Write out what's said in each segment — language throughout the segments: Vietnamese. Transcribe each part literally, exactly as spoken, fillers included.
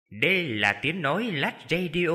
Đây là tiếng nói Lát Radio.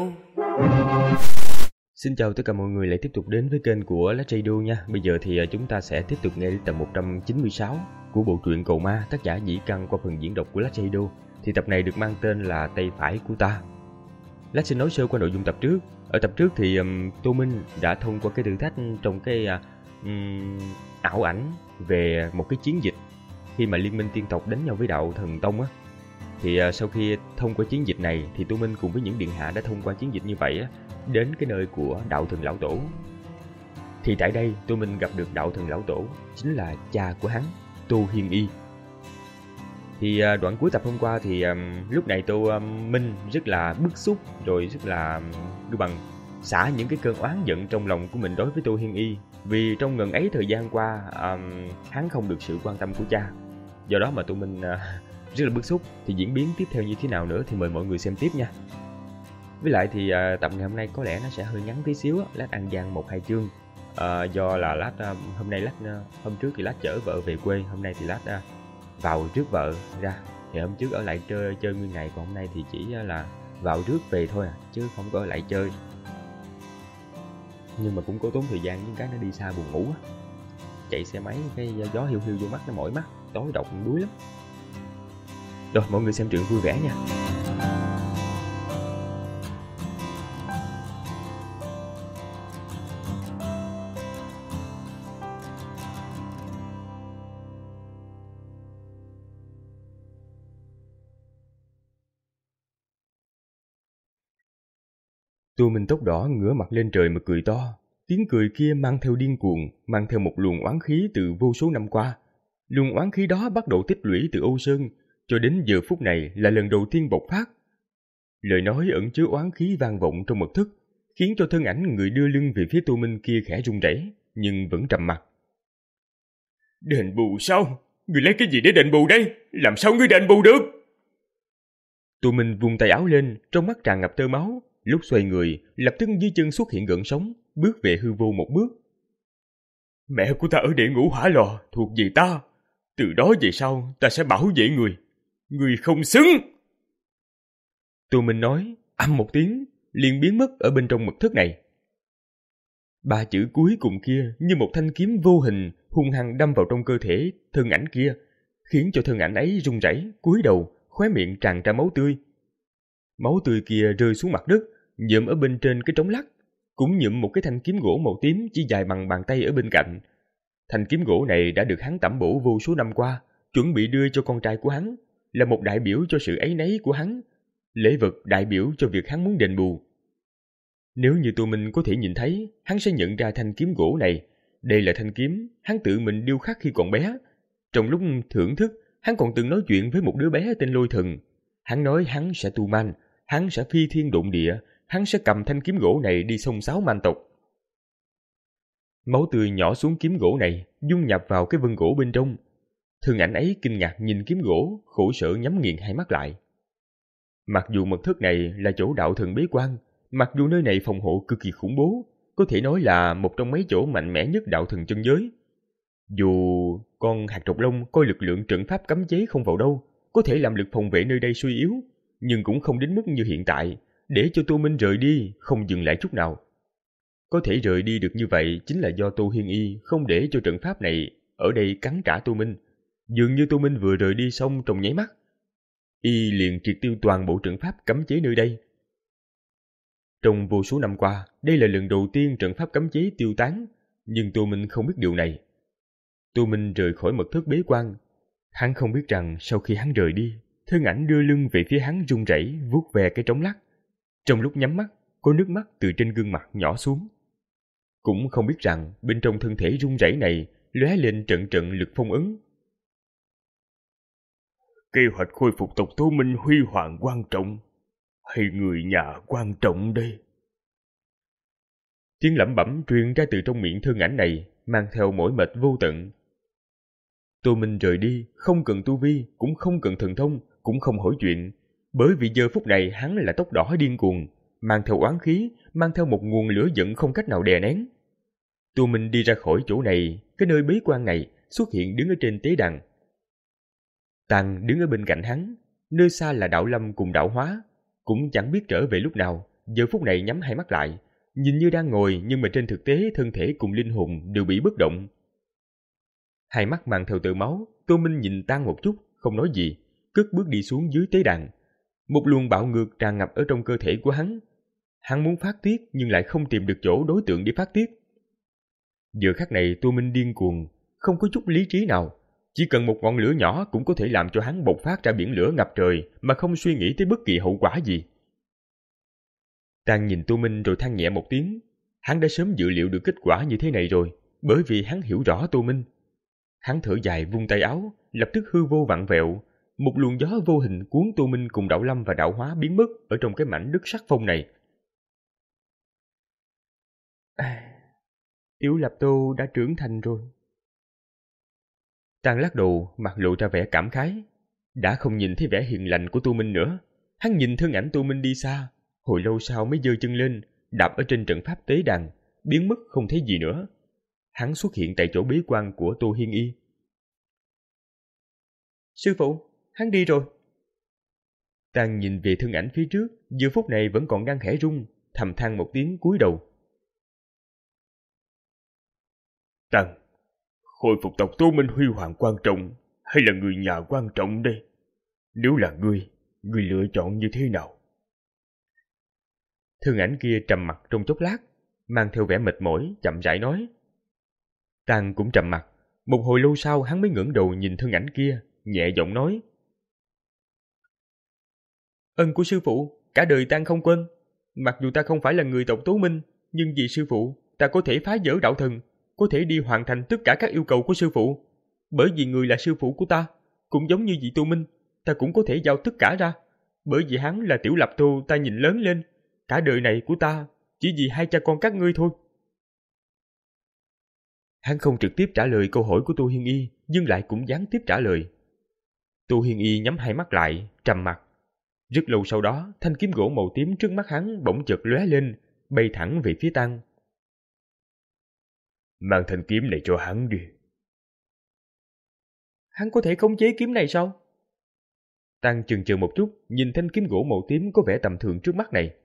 Xin chào tất cả mọi người lại tiếp tục đến với kênh của Lát Radio nha. Bây giờ thì chúng ta sẽ tiếp tục nghe đến tập một trăm chín mươi sáu của bộ truyện Cầu Ma, tác giả Dĩ Căn qua phần diễn đọc của Lát Radio. Thì tập này được mang tên là Tay Phải Của Ta. Lát xin nói sơ qua nội dung tập trước. Ở tập trước thì um, Tô Minh đã thông qua cái thử thách trong cái um, ảo ảnh về một cái chiến dịch khi mà Liên minh tiên tộc đánh nhau với đạo Thần Tông á. Thì uh, sau khi thông qua chiến dịch này thì Tô Minh cùng với những điện hạ đã thông qua chiến dịch như vậy á, đến cái nơi của đạo thần lão tổ. Thì tại đây Tô Minh gặp được đạo thần lão tổ, chính là cha của hắn, Tô Hiên Y. Thì uh, đoạn cuối tập hôm qua thì um, lúc này Tô um, Minh rất là bức xúc, rồi rất là um, bằng xả những cái cơn oán giận trong lòng của mình đối với Tô Hiên Y, vì trong ngần ấy thời gian qua um, hắn không được sự quan tâm của cha. Do đó mà Tô Minh uh, rất là bức xúc. Thì diễn biến tiếp theo như thế nào nữa thì mời mọi người xem tiếp nha. Với lại thì uh, tập ngày hôm nay có lẽ nó sẽ hơi ngắn tí xíu á, Lát ăn gian một hai chương. Uh, do là Lát uh, hôm nay Lát uh, hôm trước thì Lát chở vợ về quê, hôm nay thì Lát uh, vào trước vợ ra. Thì hôm trước ở lại chơi chơi nguyên ngày, còn hôm nay thì chỉ uh, là vào trước về thôi à, chứ không có ở lại chơi. Nhưng mà cũng có tốn thời gian, những cái nó đi xa buồn ngủ á. Chạy xe máy cái gió hiu hiu vô mắt nó mỏi mắt, tối độc đuối lắm. Rồi mọi người xem truyện vui vẻ nha. Tô Minh tóc đỏ ngửa mặt lên trời mà cười to. Tiếng cười kia mang theo điên cuồng, mang theo một luồng oán khí từ vô số năm qua. Luồng oán khí đó bắt đầu tích lũy từ Âu Sơn, cho đến giờ phút này là lần đầu tiên bộc phát. Lời nói ẩn chứa oán khí vang vọng trong mật thất, khiến cho thân ảnh người đưa lưng về phía Tô Minh kia khẽ run rẩy, nhưng vẫn trầm mặc. Đền bù sao? Người lấy cái gì để đền bù đây? Làm sao ngươi đền bù được? Tô Minh vung tay áo lên, trong mắt tràn ngập tơ máu. Lúc xoay người, lập tức dưới chân xuất hiện gợn sóng, bước về hư vô một bước. Mẹ của ta ở địa ngũ hỏa lò, thuộc về ta. Từ đó về sau, ta sẽ bảo vệ người. Người không xứng! Tô Minh nói, ầm một tiếng, liền biến mất ở bên trong mật thất này. Ba chữ cuối cùng kia như một thanh kiếm vô hình hung hăng đâm vào trong cơ thể thân ảnh kia, khiến cho thân ảnh ấy run rẩy, cúi đầu, khóe miệng tràn ra máu tươi. Máu tươi kia rơi xuống mặt đất, nhuộm ở bên trên cái trống lắc, cũng nhuộm một cái thanh kiếm gỗ màu tím chỉ dài bằng bàn tay ở bên cạnh. Thanh kiếm gỗ này đã được hắn tẩm bổ vô số năm qua, chuẩn bị đưa cho con trai của hắn, là một đại biểu cho sự áy náy của hắn, lễ vật đại biểu cho việc hắn muốn đền bù. Nếu như Tô Minh có thể nhìn thấy, hắn sẽ nhận ra thanh kiếm gỗ này. Đây là thanh kiếm hắn tự mình điêu khắc khi còn bé. Trong lúc thưởng thức, hắn còn từng nói chuyện với một đứa bé tên Lôi Thần. Hắn nói hắn sẽ tu man, hắn sẽ phi thiên độn địa, hắn sẽ cầm thanh kiếm gỗ này đi xông xáo man tộc. Máu tươi nhỏ xuống kiếm gỗ này, dung nhập vào cái vân gỗ bên trong. Thân ảnh ấy kinh ngạc nhìn kiếm gỗ, khổ sở nhắm nghiền hai mắt lại. Mặc dù mật thất này là chỗ đạo thần bế quan, mặc dù nơi này phòng hộ cực kỳ khủng bố, có thể nói là một trong mấy chỗ mạnh mẽ nhất đạo thần chân giới. Dù con hạt trọc lông coi lực lượng trận pháp cấm chế không vào đâu, có thể làm lực phòng vệ nơi đây suy yếu, nhưng cũng không đến mức như hiện tại, để cho Tô Minh rời đi, không dừng lại chút nào. Có thể rời đi được như vậy chính là do Tô Hiên Y không để cho trận pháp này ở đây cắn trả Tô Minh. Dường như Tô Minh vừa rời đi xong trong nháy mắt, Y liền triệt tiêu toàn bộ trận pháp cấm chế nơi đây. Trong vô số năm qua, đây là lần đầu tiên trận pháp cấm chế tiêu tán, nhưng Tô Minh không biết điều này. Tô Minh rời khỏi mật thất bế quan. Hắn không biết rằng sau khi hắn rời đi, thân ảnh đưa lưng về phía hắn run rẩy vuốt ve cái trống lắc. Trong lúc nhắm mắt, có nước mắt từ trên gương mặt nhỏ xuống. Cũng không biết rằng bên trong thân thể run rẩy này lóe lên trận trận lực phong ấn. Kế hoạch khôi phục tộc Tô Minh huy hoàng quan trọng, hay người nhà quan trọng đây? Tiếng lẩm bẩm truyền ra từ trong miệng thân ảnh này, mang theo mỏi mệt vô tận. Tô Minh rời đi, không cần tu vi, cũng không cần thần thông, cũng không hỏi chuyện, bởi vì giờ phút này hắn là tóc đỏ điên cuồng, mang theo oán khí, mang theo một nguồn lửa giận không cách nào đè nén. Tô Minh đi ra khỏi chỗ này, cái nơi bế quan này, xuất hiện đứng ở trên tế đàn. Tàng đứng ở bên cạnh hắn, nơi xa là Đạo Lâm cùng Đạo Hóa, cũng chẳng biết trở về lúc nào, giờ phút này nhắm hai mắt lại, nhìn như đang ngồi nhưng mà trên thực tế thân thể cùng linh hồn đều bị bất động. Hai mắt mang theo tơ máu, Tô Minh nhìn Tang một chút, không nói gì, cất bước đi xuống dưới tế đàn. Một luồng bạo ngược tràn ngập ở trong cơ thể của hắn. Hắn muốn phát tiết nhưng lại không tìm được chỗ đối tượng để phát tiết. Giờ khắc này Tô Minh điên cuồng, không có chút lý trí nào. Chỉ cần một ngọn lửa nhỏ cũng có thể làm cho hắn bộc phát ra biển lửa ngập trời mà không suy nghĩ tới bất kỳ hậu quả gì. Tang nhìn Tô Minh rồi than nhẹ một tiếng. Hắn đã sớm dự liệu được kết quả như thế này rồi, bởi vì hắn hiểu rõ Tô Minh. Hắn thở dài vung tay áo, lập tức hư vô vặn vẹo. Một luồng gió vô hình cuốn Tô Minh cùng Đạo Lâm và Đạo Hóa biến mất ở trong cái mảnh đất sắc phong này. À, Tiểu Lập Tô đã trưởng thành rồi. Tang lắc đầu, mặt lộ ra vẻ cảm khái. Đã không nhìn thấy vẻ hiền lành của Tô Minh nữa. Hắn nhìn thân ảnh Tô Minh đi xa, hồi lâu sau mới giơ chân lên, đạp ở trên trận pháp tế đàn, biến mất không thấy gì nữa. Hắn xuất hiện tại chỗ bế quan của Tô Hiên Y. Sư phụ, hắn đi rồi. Tang nhìn về thân ảnh phía trước, giờ phút này vẫn còn đang khẽ rung, thầm than một tiếng cúi đầu. Tang, khôi phục tộc Tô Minh huy hoàng quan trọng, hay là người nhà quan trọng đây? Nếu là ngươi, ngươi lựa chọn như thế nào? Thân ảnh kia trầm mặt trong chốc lát, mang theo vẻ mệt mỏi, chậm rãi nói. Tang cũng trầm mặt, một hồi lâu sau hắn mới ngẩng đầu nhìn thân ảnh kia, nhẹ giọng nói. Ân của sư phụ, cả đời Tang không quên. Mặc dù ta không phải là người tộc Tố Minh, nhưng vì sư phụ, ta có thể phá vỡ đạo thần, có thể đi hoàn thành tất cả các yêu cầu của sư phụ. Bởi vì người là sư phụ của ta, cũng giống như vị Tô Minh, ta cũng có thể giao tất cả ra. Bởi vì hắn là Tiểu Lập Tô ta nhìn lớn lên, cả đời này của ta chỉ vì hai cha con các ngươi thôi. Hắn không trực tiếp trả lời câu hỏi của Tô Hiên Y, nhưng lại cũng gián tiếp trả lời. Tô Hiên Y nhắm hai mắt lại, trầm mặt. Rất lâu sau đó, thanh kiếm gỗ màu tím trước mắt hắn bỗng chợt lóe lên, bay thẳng về phía Tang. Mang thanh kiếm này cho hắn đi. Hắn có thể khống chế kiếm này sao? Tang chần chừ một chút, nhìn thanh kiếm gỗ màu tím có vẻ tầm thường trước mắt này.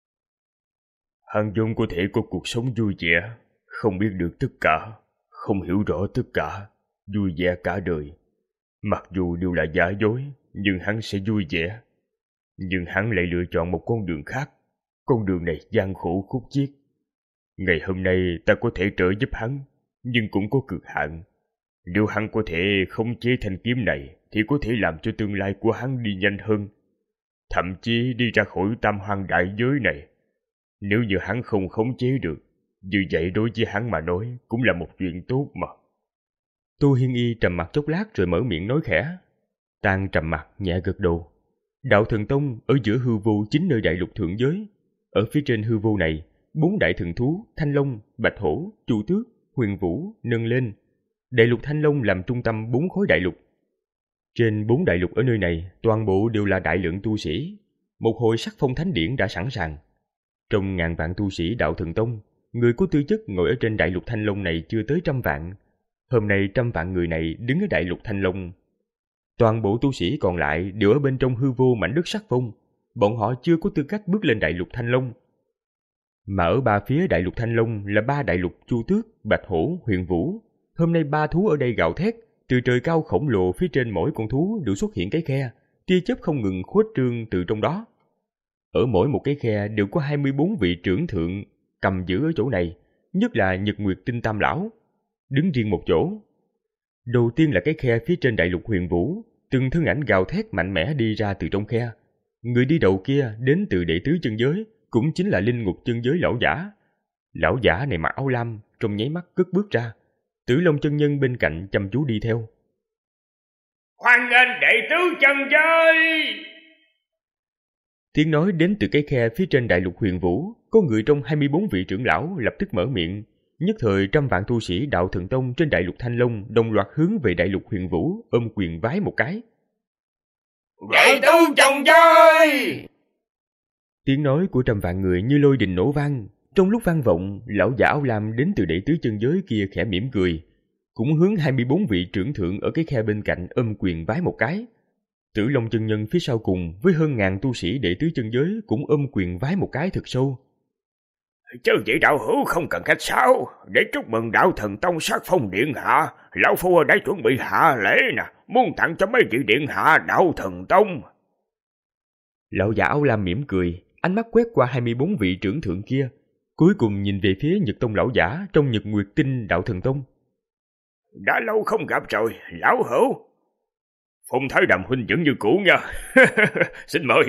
Hắn vốn có thể có cuộc sống vui vẻ, không biết được tất cả, không hiểu rõ tất cả, vui vẻ cả đời. Mặc dù đều là giả dối, nhưng hắn sẽ vui vẻ. Nhưng hắn lại lựa chọn một con đường khác. Con đường này gian khổ khúc chiết. Ngày hôm nay ta có thể trợ giúp hắn, nhưng cũng có cực hạn. Nếu hắn có thể khống chế thanh kiếm này, thì có thể làm cho tương lai của hắn đi nhanh hơn. Thậm chí đi ra khỏi tam hoang đại giới này. Nếu như hắn không khống chế được, như vậy đối với hắn mà nói cũng là một chuyện tốt mà. Tô Hiên Y trầm mặt chốc lát rồi mở miệng nói khẽ. Tang trầm mặt nhẹ gật đầu. Đạo Thần Tông ở giữa hư vô chính nơi đại lục thượng giới. Ở phía trên hư vô này, bốn đại thần thú Thanh Long, Bạch Hổ, Chu Tước, Huyền Vũ nâng lên. Đại lục Thanh Long làm trung tâm bốn khối đại lục. Trên bốn đại lục ở nơi này, toàn bộ đều là đại lượng tu sĩ. Một hồi sắc phong thánh điển đã sẵn sàng. Trong ngàn vạn tu sĩ Đạo Thần Tông, người có tư chất ngồi ở trên đại lục Thanh Long này chưa tới trăm vạn. Hôm nay trăm vạn người này đứng ở đại lục Thanh Long. Toàn bộ tu sĩ còn lại đều ở bên trong hư vô mảnh đất sắc phong. Bọn họ chưa có tư cách bước lên đại lục Thanh Long. Mà ở ba phía đại lục Thanh Long là ba đại lục Chu Tước, Bạch Hổ, Huyền Vũ. Hôm nay ba thú ở đây gào thét, từ trời cao khổng lồ phía trên mỗi con thú đều xuất hiện cái khe, tia chớp không ngừng khuếch trương từ trong đó. Ở mỗi một cái khe đều có hai mươi bốn vị trưởng thượng cầm giữ ở chỗ này, nhất là Nhật Nguyệt Tinh Tam Lão, đứng riêng một chỗ. Đầu tiên là cái khe phía trên đại lục Huyền Vũ, từng thân ảnh gào thét mạnh mẽ đi ra từ trong khe. Người đi đầu kia đến từ đệ tứ chân giới, cũng chính là linh ngục chân giới lão giả. Lão giả này mặc áo lam, trong nháy mắt cất bước ra. Tử Long chân nhân bên cạnh chăm chú đi theo. Hoan nghênh đệ tứ chân giới! Tiếng nói đến từ cái khe phía trên đại lục Huyền Vũ, có người trong hai mươi bốn vị trưởng lão lập tức mở miệng. Nhất thời trăm vạn tu sĩ Đạo Thần Tông trên đại lục Thanh Long đồng loạt hướng về đại lục Huyền Vũ ôm quyền vái một cái. Đệ tứ chân giới! Tiếng nói của trăm vạn người như lôi đình nổ vang. Trong lúc vang vọng, lão giả áo lam đến từ đệ tứ chân giới kia khẽ mỉm cười, cũng hướng hai mươi bốn vị trưởng thượng ở cái khe bên cạnh ôm quyền vái một cái. Tử Long chân nhân phía sau cùng với hơn ngàn tu sĩ đệ tứ chân giới cũng ôm quyền vái một cái thật sâu. Chứ vị đạo hữu không cần khách sáo, để chúc mừng đạo thần tông sắc phong điện hạ. Lão phu đã chuẩn bị hạ lễ nè, muốn tặng cho mấy vị điện hạ đạo thần tông. Lão giả áo lam mỉm cười, ánh mắt quét qua hai mươi bốn vị trưởng thượng kia, cuối cùng nhìn về phía Nhật Tông lão giả trong Nhật Nguyệt Tinh đạo thần tông. Đã lâu không gặp rồi, lão hữu. Phong Thái Đàm huynh vẫn như cũ nha. Xin mời.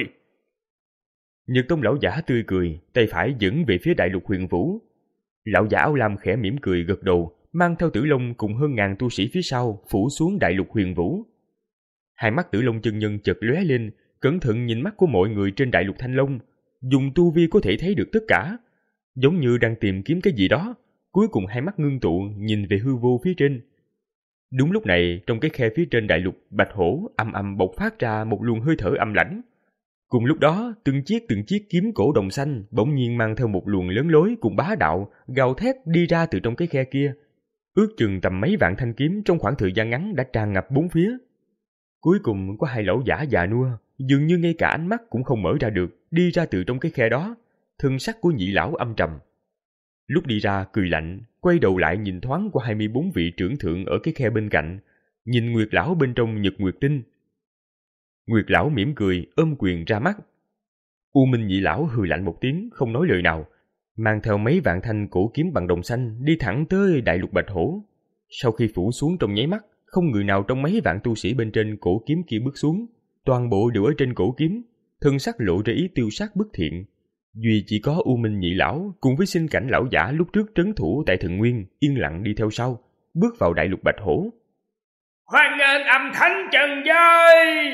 Nhật Tông lão giả tươi cười, tay phải dẫn về phía đại lục huyền vũ. Lão giả áo lam khẽ mỉm cười gật đầu, mang theo Tử Long cùng hơn ngàn tu sĩ phía sau phủ xuống đại lục huyền vũ. Hai mắt Tử Long chân nhân chợt lóe lên, cẩn thận nhìn mắt của mọi người trên đại lục Thanh Long, dùng tu vi có thể thấy được tất cả, giống như đang tìm kiếm cái gì đó. Cuối cùng hai mắt ngưng tụ nhìn về hư vô phía trên. Đúng lúc này, trong cái khe phía trên đại lục Bạch Hổ âm âm bộc phát ra một luồng hơi thở âm lãnh. Cùng lúc đó, từng chiếc từng chiếc kiếm cổ đồng xanh bỗng nhiên mang theo một luồng lớn lối cùng bá đạo gào thét đi ra từ trong cái khe kia. Ước chừng tầm mấy vạn thanh kiếm trong khoảng thời gian ngắn đã tràn ngập bốn phía. Cuối cùng có hai lão giả già nua, dường như ngay cả ánh mắt cũng không mở ra được, đi ra từ trong cái khe đó. Thân sắc của nhị lão âm trầm. Lúc đi ra cười lạnh, quay đầu lại nhìn thoáng qua hai mươi bốn vị trưởng thượng ở cái khe bên cạnh, nhìn Nguyệt lão bên trong Nhật Nguyệt Tinh. Nguyệt lão mỉm cười, ôm quyền ra mắt. U Minh nhị lão hừ lạnh một tiếng, không nói lời nào, mang theo mấy vạn thanh cổ kiếm bằng đồng xanh đi thẳng tới đại lục Bạch Hổ. Sau khi phủ xuống trong nháy mắt, không người nào trong mấy vạn tu sĩ bên trên cổ kiếm kia bước xuống, toàn bộ đều ở trên cổ kiếm, thân sắc lộ ra ý tiêu sát bất thiện. Duy chỉ có U Minh nhị lão cùng với sinh cảnh lão giả lúc trước trấn thủ tại Thần Nguyên yên lặng đi theo sau, bước vào đại lục Bạch Hổ. Hoan nghênh âm thánh trần giới.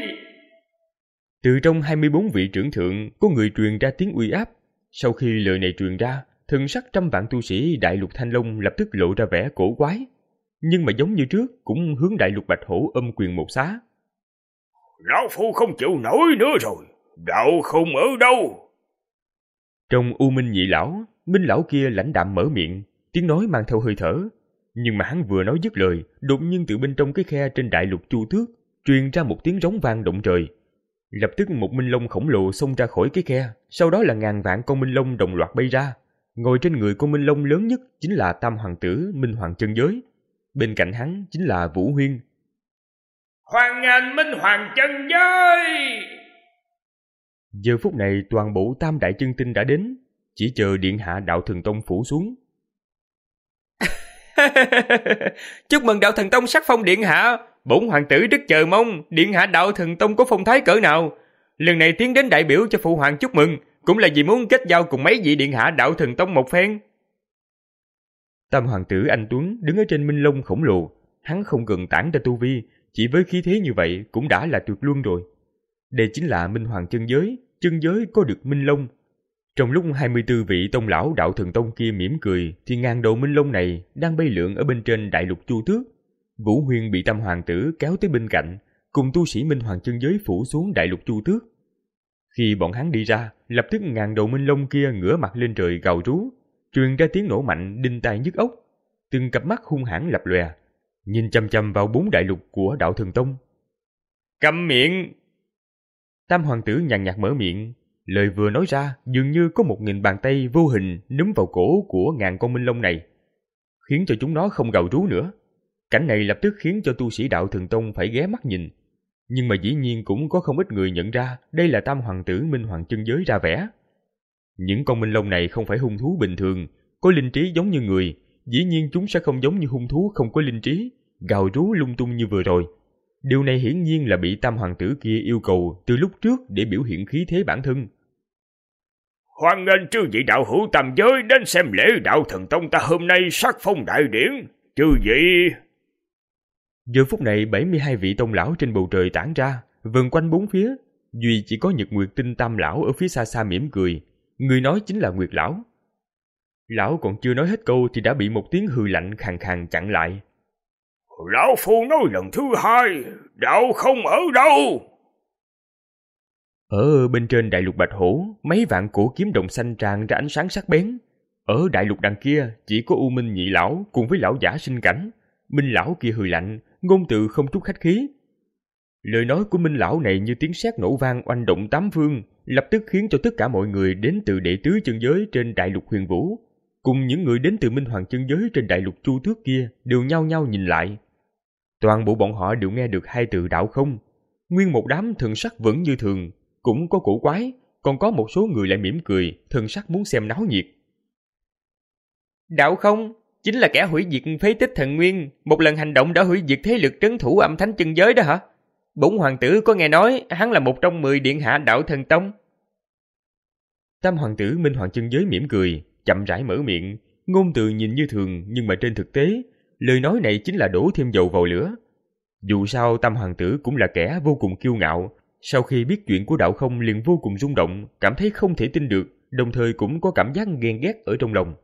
Từ trong hai mươi bốn vị trưởng thượng có người truyền ra tiếng uy áp. Sau khi lời này truyền ra, thân sắc trăm vạn tu sĩ đại lục Thanh Long lập tức lộ ra vẻ cổ quái, nhưng mà giống như trước cũng hướng đại lục Bạch Hổ ôm quyền một xá. Lão phu không chịu nổi nữa rồi, đạo không ở đâu. Trong U Minh nhị lão, Minh lão kia lãnh đạm mở miệng, tiếng nói mang theo hơi thở. Nhưng mà hắn vừa nói dứt lời, đột nhiên từ bên trong cái khe trên đại lục Chu Tước truyền ra một tiếng rống vang động trời. Lập tức một minh long khổng lồ xông ra khỏi cái khe, sau đó là ngàn vạn con minh long đồng loạt bay ra. Ngồi trên người con minh long lớn nhất chính là Tam hoàng tử Minh Hoàng chân giới, bên cạnh hắn chính là Vũ Huyên. Hoan nghênh Minh Hoàng chân giới. Giờ phút này toàn bộ Tam đại chân tinh đã đến, chỉ chờ điện hạ đạo thần tông phủ xuống. Chúc mừng đạo thần tông sắc phong điện hạ. Bổn hoàng tử rất chờ mong điện hạ đạo thần tông có phong thái cỡ nào. Lần này tiến đến đại biểu cho phụ hoàng chúc mừng, cũng là vì muốn kết giao cùng mấy vị điện hạ đạo thần tông một phen. Tam hoàng tử anh tuấn đứng ở trên minh long khổng lồ, hắn không cần tản ra tu vi, chỉ với khí thế như vậy cũng đã là tuyệt luân rồi. Đây chính là Minh Hoàng chân giới, chân giới có được minh long. Trong lúc hai mươi tư vị tông lão đạo thần tông kia mỉm cười, thì ngàn đầu minh long này đang bay lượn ở bên trên đại lục Chu Tước. Vũ Huyên bị Tam hoàng tử kéo tới bên cạnh, cùng tu sĩ Minh Hoàng chân giới phủ xuống đại lục Chu Tước. Khi bọn hắn đi ra, lập tức ngàn đầu minh long kia ngửa mặt lên trời gào rú, truyền ra tiếng nổ mạnh đinh tai nhức óc. Từng cặp mắt hung hãn lập lòe, nhìn chằm chằm vào bốn đại lục của đạo thần tông. Câm miệng! Tam hoàng tử nhàn nhạt mở miệng, lời vừa nói ra dường như có một nghìn bàn tay vô hình núm vào cổ của ngàn con minh long này, khiến cho chúng nó không gào rú nữa. Cảnh này lập tức khiến cho tu sĩ đạo thần tông phải ghé mắt nhìn, nhưng mà dĩ nhiên cũng có không ít người nhận ra đây là Tam hoàng tử Minh Hoàng chân giới ra vẻ. Những con minh long này không phải hung thú bình thường, có linh trí giống như người, dĩ nhiên chúng sẽ không giống như hung thú không có linh trí, gào rú lung tung như vừa rồi. Điều này hiển nhiên là bị Tam hoàng tử kia yêu cầu từ lúc trước để biểu hiện khí thế bản thân. Hoan nghênh chư vị đạo hữu tam giới đến xem lễ đạo thần tông ta hôm nay sắc phong đại điển. Chư vị... Giờ phút này bảy mươi hai vị tông lão trên bầu trời tản ra, vần quanh bốn phía, duy chỉ có Nhật Nguyệt Tinh Tam lão ở phía xa xa mỉm cười, người nói chính là Nguyệt lão. Lão còn chưa nói hết câu thì đã bị một tiếng hừ lạnh khàn khàn chặn lại. Lão phu nói lần thứ hai, đạo không ở đâu. Ở bên trên đại lục Bạch Hổ, mấy vạn cổ kiếm đồng xanh tràn ra ánh sáng sắc bén. Ở đại lục đằng kia chỉ có U Minh nhị lão cùng với lão giả sinh cảnh. Minh lão kia hừ lạnh, ngôn từ không chút khách khí. Lời nói của Minh lão này như tiếng sét nổ vang oanh động tám phương, lập tức khiến cho tất cả mọi người đến từ đệ tứ chân giới trên đại lục Huyền Vũ, cùng những người đến từ Minh Hoàng chân giới trên đại lục Chu Tước kia đều nhao nhao nhìn lại. Toàn bộ bọn họ đều nghe được hai từ đạo không. Nguyên một đám thần sắc vẫn như thường, cũng có cổ quái, còn có một số người lại mỉm cười, thần sắc muốn xem náo nhiệt. Đạo không chính là kẻ hủy diệt phế tích thần nguyên, một lần hành động đã hủy diệt thế lực trấn thủ âm thánh chân giới đó hả? Bổn hoàng tử có nghe nói hắn là một trong mười điện hạ đạo thần tông. Tam hoàng tử Minh Hoàng chân giới mỉm cười, chậm rãi mở miệng, ngôn từ nhìn như thường nhưng mà trên thực tế, lời nói này chính là đổ thêm dầu vào lửa. Dù sao Tam hoàng tử cũng là kẻ vô cùng kiêu ngạo, sau khi biết chuyện của đạo không liền vô cùng rung động, cảm thấy không thể tin được, đồng thời cũng có cảm giác ghen ghét ở trong lòng.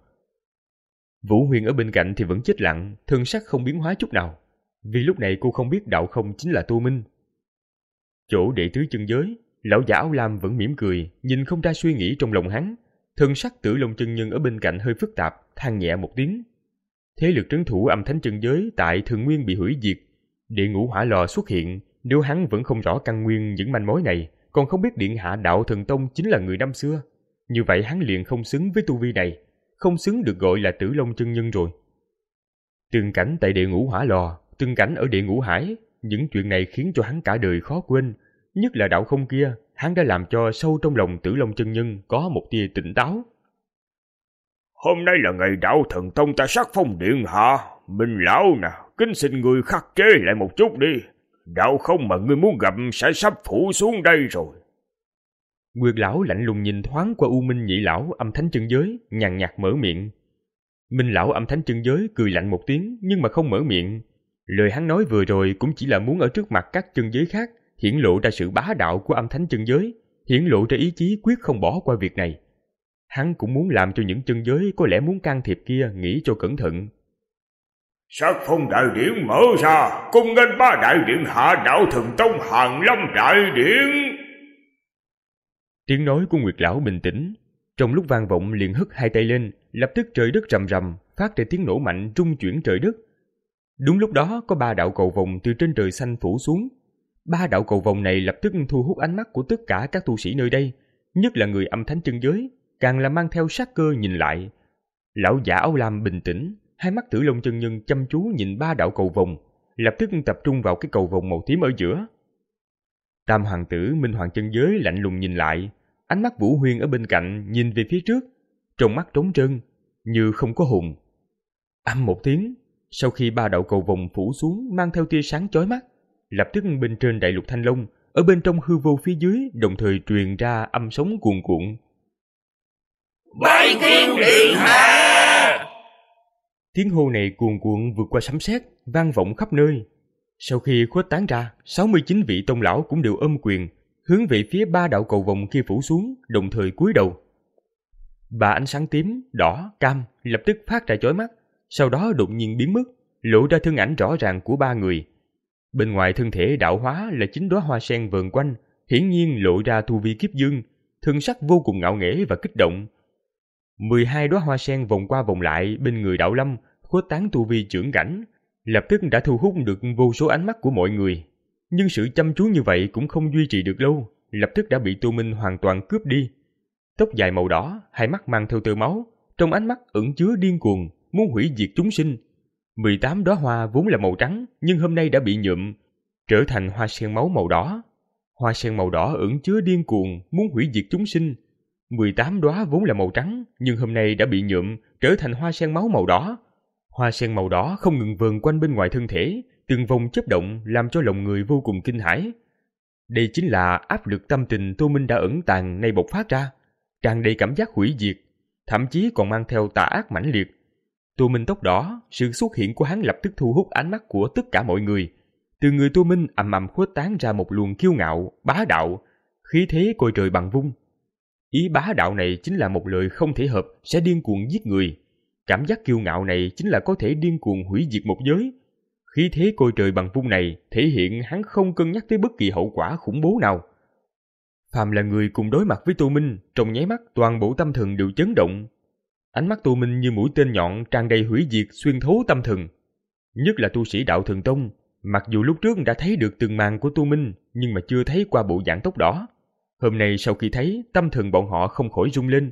Vũ Huyền ở bên cạnh thì vẫn chết lặng, thân sắc không biến hóa chút nào, vì lúc này cô không biết đạo không chính là Tô Minh. Chỗ đệ tứ chân giới, lão giả áo lam vẫn mỉm cười, nhìn không ra suy nghĩ trong lòng hắn. Thân sắc Tử Long chân nhân ở bên cạnh hơi phức tạp, than nhẹ một tiếng. Thế lực trấn thủ âm thánh chân giới tại Thường Nguyên bị hủy diệt, địa ngũ hỏa lò xuất hiện. Nếu hắn vẫn không rõ căn nguyên những manh mối này, còn không biết điện hạ đạo thần tông chính là người năm xưa, như vậy hắn liền không xứng với tu vi này, không xứng được gọi là Tử Long chân nhân rồi. Từng cảnh tại địa ngũ hỏa lò, từng cảnh ở địa ngũ hải, những chuyện này khiến cho hắn cả đời khó quên. Nhất là đạo không kia, hắn đã làm cho sâu trong lòng Tử Long chân nhân có một tia tỉnh táo. Hôm nay là ngày đạo thần tông ta sắc phong điện hạ, Minh lão nè, kính xin người khắc chế lại một chút đi. Đạo không mà ngươi muốn gặp sẽ sắp phủ xuống đây rồi. Nguyệt lão lạnh lùng nhìn thoáng qua U Minh nhị lão âm thánh chân giới, nhàn nhạt mở miệng. Minh lão âm thánh chân giới cười lạnh một tiếng nhưng mà không mở miệng. Lời hắn nói vừa rồi cũng chỉ là muốn ở trước mặt các chân giới khác hiển lộ ra sự bá đạo của âm thánh chân giới, hiển lộ ra ý chí quyết không bỏ qua việc này. Hắn cũng muốn làm cho những chân giới có lẽ muốn can thiệp kia nghĩ cho cẩn thận. Sắc phong đại điển mở ra, cùng nghênh ba đại điện hạ đạo thần tông Hàng Lâm đại điển. Tiếng nói của Nguyệt lão bình tĩnh, trong lúc vang vọng liền hất hai tay lên, lập tức trời đất rầm rầm, phát ra tiếng nổ mạnh rung chuyển trời đất. Đúng lúc đó có ba đạo cầu vồng từ trên trời xanh phủ xuống. Ba đạo cầu vồng này lập tức thu hút ánh mắt của tất cả các tu sĩ nơi đây, nhất là người âm thánh chân giới, càng là mang theo sát cơ nhìn lại. Lão giả áo lam bình tĩnh, hai mắt Tử Long chân nhân chăm chú nhìn ba đạo cầu vồng, lập tức tập trung vào cái cầu vồng màu tím ở giữa. Tam hoàng tử Minh Hoàng chân giới lạnh lùng nhìn lại, ánh mắt Vũ Huyên ở bên cạnh nhìn về phía trước, trong mắt trống trơn, như không có hồn. Âm một tiếng, sau khi ba đạo cầu vồng phủ xuống mang theo tia sáng chói mắt, lập tức bên trên đại lục Thanh Long, ở bên trong hư vô phía dưới đồng thời truyền ra âm sóng cuồn cuộn. Bái kiến điện hạ! Tiếng hô này cuồn cuộn vượt qua sấm sét, vang vọng khắp nơi. Sau khi khuếch tán ra, sáu mươi chín vị tông lão cũng đều ôm quyền, hướng về phía ba đạo cầu vồng kia phủ xuống, đồng thời cúi đầu. Ba ánh sáng tím, đỏ, cam lập tức phát ra chói mắt, sau đó đột nhiên biến mất, lộ ra thân ảnh rõ ràng của ba người. Bên ngoài thân thể đạo hóa là chín đóa hoa sen vờn quanh, hiển nhiên lộ ra tu vi kiếp dương, thân sắc vô cùng ngạo nghễ và kích động. mười hai đóa hoa sen vòng qua vòng lại bên người đạo lâm, khuếch tán tu vi trưởng cảnh, lập tức đã thu hút được vô số ánh mắt của mọi người. Nhưng sự chăm chú như vậy cũng không duy trì được lâu, lập tức đã bị Tô Minh hoàn toàn cướp đi. Tóc dài màu đỏ, hai mắt mang theo tơ máu, trong ánh mắt ẩn chứa điên cuồng, muốn hủy diệt chúng sinh. mười tám đóa hoa vốn là màu trắng, nhưng hôm nay đã bị nhuộm, trở thành hoa sen máu màu đỏ. Hoa sen màu đỏ ẩn chứa điên cuồng, muốn hủy diệt chúng sinh. mười tám đóa vốn là màu trắng, nhưng hôm nay đã bị nhuộm, trở thành hoa sen máu màu đỏ. Hoa sen màu đỏ không ngừng vờn quanh bên ngoài thân thể, từng vòng chớp động làm cho lòng người vô cùng kinh hãi. Đây chính là áp lực tâm tình Tô Minh đã ẩn tàng nay bộc phát ra, tràn đầy cảm giác hủy diệt, thậm chí còn mang theo tà ác mãnh liệt. Tô Minh tóc đỏ, sự xuất hiện của hắn lập tức thu hút ánh mắt của tất cả mọi người. Từ người Tô Minh ầm ầm khuếch tán ra một luồng kiêu ngạo, bá đạo, khí thế coi trời bằng vung. Ý bá đạo này chính là một lời không thể hợp sẽ điên cuồng giết người. Cảm giác kiêu ngạo này chính là có thể điên cuồng hủy diệt một giới. Khí thế coi trời bằng vung này thể hiện hắn không cân nhắc tới bất kỳ hậu quả khủng bố nào. Phàm là người cùng đối mặt với Tô Minh, trong nháy mắt toàn bộ tâm thần đều chấn động. Ánh mắt Tô Minh như mũi tên nhọn tràn đầy hủy diệt xuyên thấu tâm thần. Nhất là tu sĩ đạo thần tông, Mặc dù lúc trước đã thấy được từng màn của Tô Minh, nhưng mà chưa thấy qua bộ dạng tóc đỏ. Hôm nay sau khi thấy, tâm thần bọn họ không khỏi rung lên.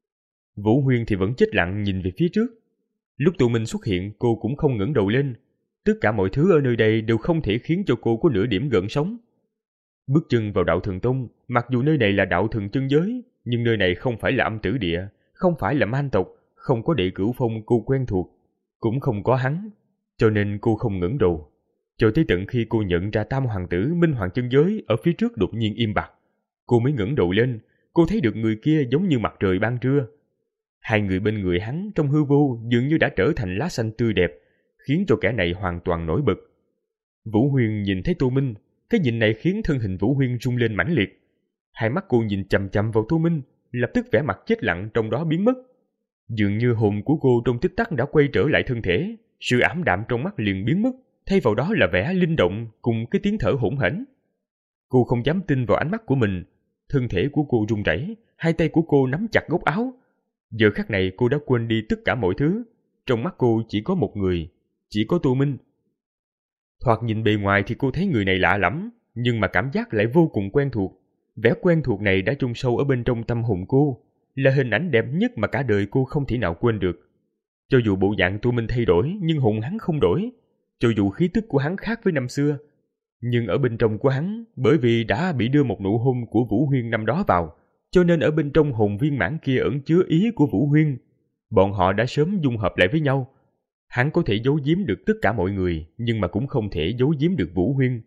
Vũ Huyên thì vẫn chết lặng nhìn về phía trước. Lúc Tô Minh xuất hiện, cô cũng không ngẩng đầu lên. Tất cả mọi thứ ở nơi đây đều không thể khiến cho cô có nửa điểm gợn sóng. Bước chân vào đạo Thần Tông, mặc dù nơi này là đạo thần chân giới, nhưng nơi này không phải là âm tử địa, không phải là man tộc, không có Đệ Cửu Phong cô quen thuộc, cũng không có hắn, cho nên cô không ngẩng đầu. Cho tới tận khi cô nhận ra Tam Hoàng tử Minh Hoàng chân giới ở phía trước đột nhiên im bặt, cô mới ngẩng đầu lên. Cô thấy được người kia giống như mặt trời ban trưa. Hai người bên người hắn trong hư vô dường như đã trở thành lá xanh tươi đẹp, khiến cho kẻ này hoàn toàn nổi bật. Vũ Huyên nhìn thấy Tô Minh, cái nhìn này khiến thân hình Vũ Huyên rung lên mãnh liệt. Hai mắt cô nhìn chằm chằm vào Tô Minh, lập tức vẻ mặt chết lặng trong đó biến mất. Dường như hồn của cô trong tích tắc đã quay trở lại thân thể, sự ảm đạm trong mắt liền biến mất, thay vào đó là vẻ linh động cùng cái tiếng thở hỗn hển. Cô không dám tin vào ánh mắt của mình, thân thể của cô run rẩy, hai tay của cô nắm chặt góc áo. Giờ khắc này cô đã quên đi tất cả mọi thứ, trong mắt cô chỉ có một người, chỉ có Tô Minh. Thoạt nhìn bề ngoài thì cô thấy người này lạ lắm, nhưng mà cảm giác lại vô cùng quen thuộc. Vẻ quen thuộc này đã chôn sâu ở bên trong tâm hồn cô, là hình ảnh đẹp nhất mà cả đời cô không thể nào quên được. Cho dù bộ dạng Tô Minh thay đổi, nhưng hồn hắn không đổi. Cho dù khí tức của hắn khác với năm xưa, nhưng ở bên trong của hắn, bởi vì đã bị đưa một nụ hôn của Vũ Huyên năm đó vào, cho nên ở bên trong hồn viên mãn kia ẩn chứa ý của Vũ Huyên. Bọn họ đã sớm dung hợp lại với nhau. Hắn có thể giấu giếm được tất cả mọi người, nhưng mà cũng không thể giấu giếm được Vũ Huyên.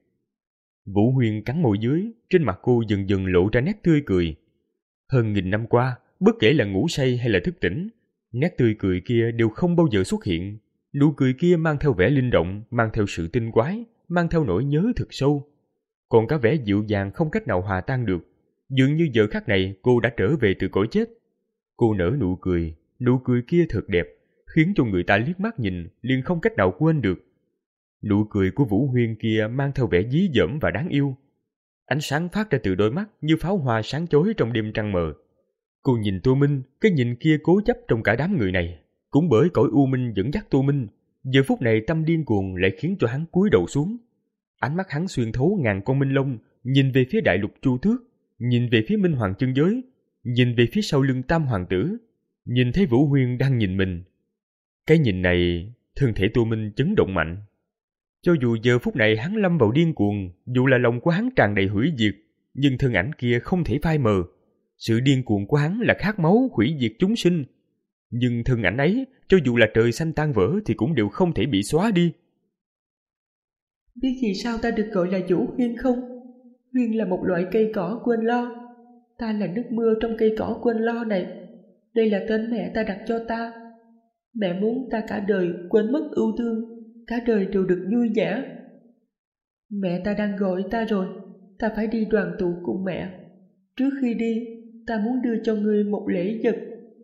Vũ Huyên cắn môi dưới, trên mặt cô dần dần lộ ra nét tươi cười. Hơn nghìn năm qua, bất kể là ngủ say hay là thức tỉnh, nét tươi cười kia đều không bao giờ xuất hiện. Nụ cười kia mang theo vẻ linh động, mang theo sự tinh quái, mang theo nỗi nhớ thực sâu. Còn cả vẻ dịu dàng không cách nào hòa tan được. Dường như giờ khắc này cô đã trở về từ cõi chết. Cô nở nụ cười, nụ cười kia thật đẹp, khiến cho người ta liếc mắt nhìn liền không cách nào quên được. Nụ cười của Vũ Huyên kia mang theo vẻ dí dỏm và đáng yêu. Ánh sáng phát ra từ đôi mắt như pháo hoa sáng chói trong đêm trăng mờ. Cô nhìn Tô Minh, cái nhìn kia cố chấp trong cả đám người này. Cũng bởi cõi u minh dẫn dắt Tô Minh, giờ phút này tâm điên cuồng lại khiến cho hắn cúi đầu xuống. Ánh mắt hắn xuyên thấu ngàn con minh long, nhìn về phía đại lục Chu Tước, nhìn về phía Minh Hoàng chân giới, nhìn về phía sau lưng Tam Hoàng tử, nhìn thấy Vũ Huyên đang nhìn mình. Cái nhìn này, thân thể Tô Minh chấn động mạnh. Cho dù giờ phút này hắn lâm vào điên cuồng, dù là lòng của hắn tràn đầy hủy diệt, nhưng thân ảnh kia không thể phai mờ. Sự điên cuồng của hắn là khát máu hủy diệt chúng sinh. Nhưng thân ảnh ấy, cho dù là trời xanh tan vỡ thì cũng đều không thể bị xóa đi. Biết vì sao ta được gọi là Vũ Huyên không? Huyên là một loại cây cỏ quên lo. Ta là nước mưa trong cây cỏ quên lo này. Đây là tên mẹ ta đặt cho ta. Mẹ muốn ta cả đời quên mất ưu thương, cả đời đều được vui vẻ. Mẹ ta đang gọi ta rồi, ta phải đi đoàn tụ cùng mẹ. Trước khi đi, ta muốn đưa cho ngươi một lễ vật.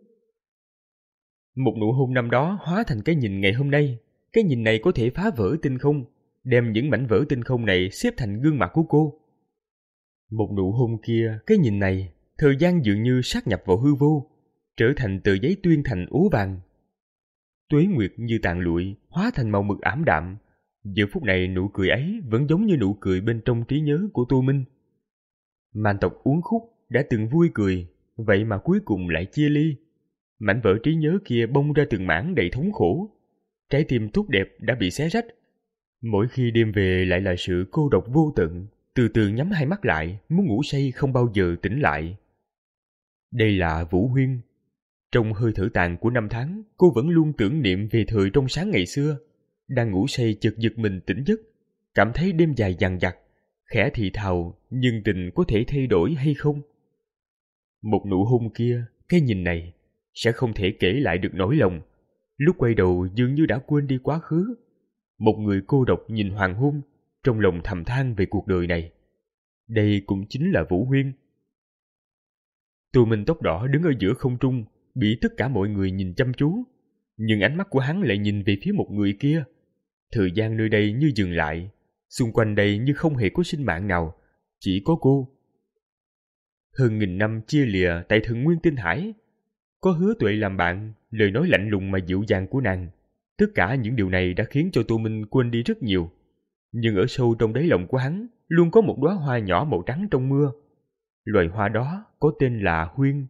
Một nụ hôn năm đó hóa thành cái nhìn ngày hôm nay. Cái nhìn này có thể phá vỡ tinh không, đem những mảnh vỡ tinh không này xếp thành gương mặt của cô. Một nụ hôn kia, cái nhìn này, thời gian dường như sát nhập vào hư vô, trở thành tờ giấy tuyên thành ố vàng. Tuế nguyệt như tàn lụi, hóa thành màu mực ảm đạm. Giờ phút này nụ cười ấy vẫn giống như nụ cười bên trong trí nhớ của Tô Minh. Man tộc uốn khúc đã từng vui cười, vậy mà cuối cùng lại chia ly. Mảnh vỡ trí nhớ kia bong ra từng mảng đầy thống khổ. Trái tim tốt đẹp đã bị xé rách. Mỗi khi đêm về lại là sự cô độc vô tận, từ từ nhắm hai mắt lại, muốn ngủ say không bao giờ tỉnh lại. Đây là Vũ Huyên. Trong hơi thở tàn của năm tháng, cô vẫn luôn tưởng niệm về thời trong sáng ngày xưa. Đang ngủ say chợt giật mình tỉnh giấc, cảm thấy đêm dài dằng dặc, khẽ thì thào, nhưng tình có thể thay đổi hay không? Một nụ hôn kia, cái nhìn này, sẽ không thể kể lại được nỗi lòng. Lúc quay đầu dường như đã quên đi quá khứ. Một người cô độc nhìn hoàng hôn, trong lòng thầm than về cuộc đời này. Đây cũng chính là Vũ Huyên. Tô Minh tóc đỏ đứng ở giữa không trung, bị tất cả mọi người nhìn chăm chú. Nhưng ánh mắt của hắn lại nhìn về phía một người kia. Thời gian nơi đây như dừng lại, xung quanh đây như không hề có sinh mạng nào, chỉ có cô. Hơn nghìn năm chia lìa tại Thần Nguyên Tinh Hải, có Hứa Tuệ làm bạn, lời nói lạnh lùng mà dịu dàng của nàng. Tất cả những điều này đã khiến cho Tô Minh quên đi rất nhiều. Nhưng ở sâu trong đáy lòng của hắn luôn có một đóa hoa nhỏ màu trắng trong mưa. Loài hoa đó có tên là huyên.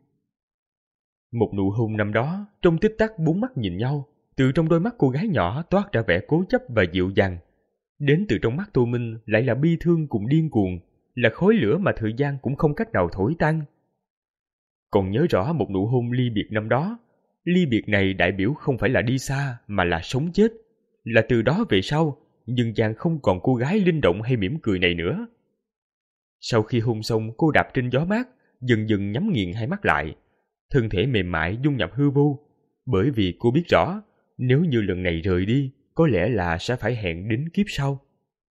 Một nụ hôn năm đó, trong tích tắc bốn mắt nhìn nhau, từ trong đôi mắt cô gái nhỏ toát ra vẻ cố chấp và dịu dàng. Đến từ trong mắt Tô Minh lại là bi thương cùng điên cuồng, là khói lửa mà thời gian cũng không cách nào thổi tan. Còn nhớ rõ một nụ hôn ly biệt năm đó, ly biệt này đại biểu không phải là đi xa mà là sống chết, là từ đó về sau, nhân gian không còn cô gái linh động hay mỉm cười này nữa. Sau khi hôn xong, cô đạp trên gió mát, dần dần nhắm nghiền hai mắt lại, thân thể mềm mại dung nhập hư vô, bởi vì cô biết rõ, nếu như lần này rời đi, có lẽ là sẽ phải hẹn đến kiếp sau.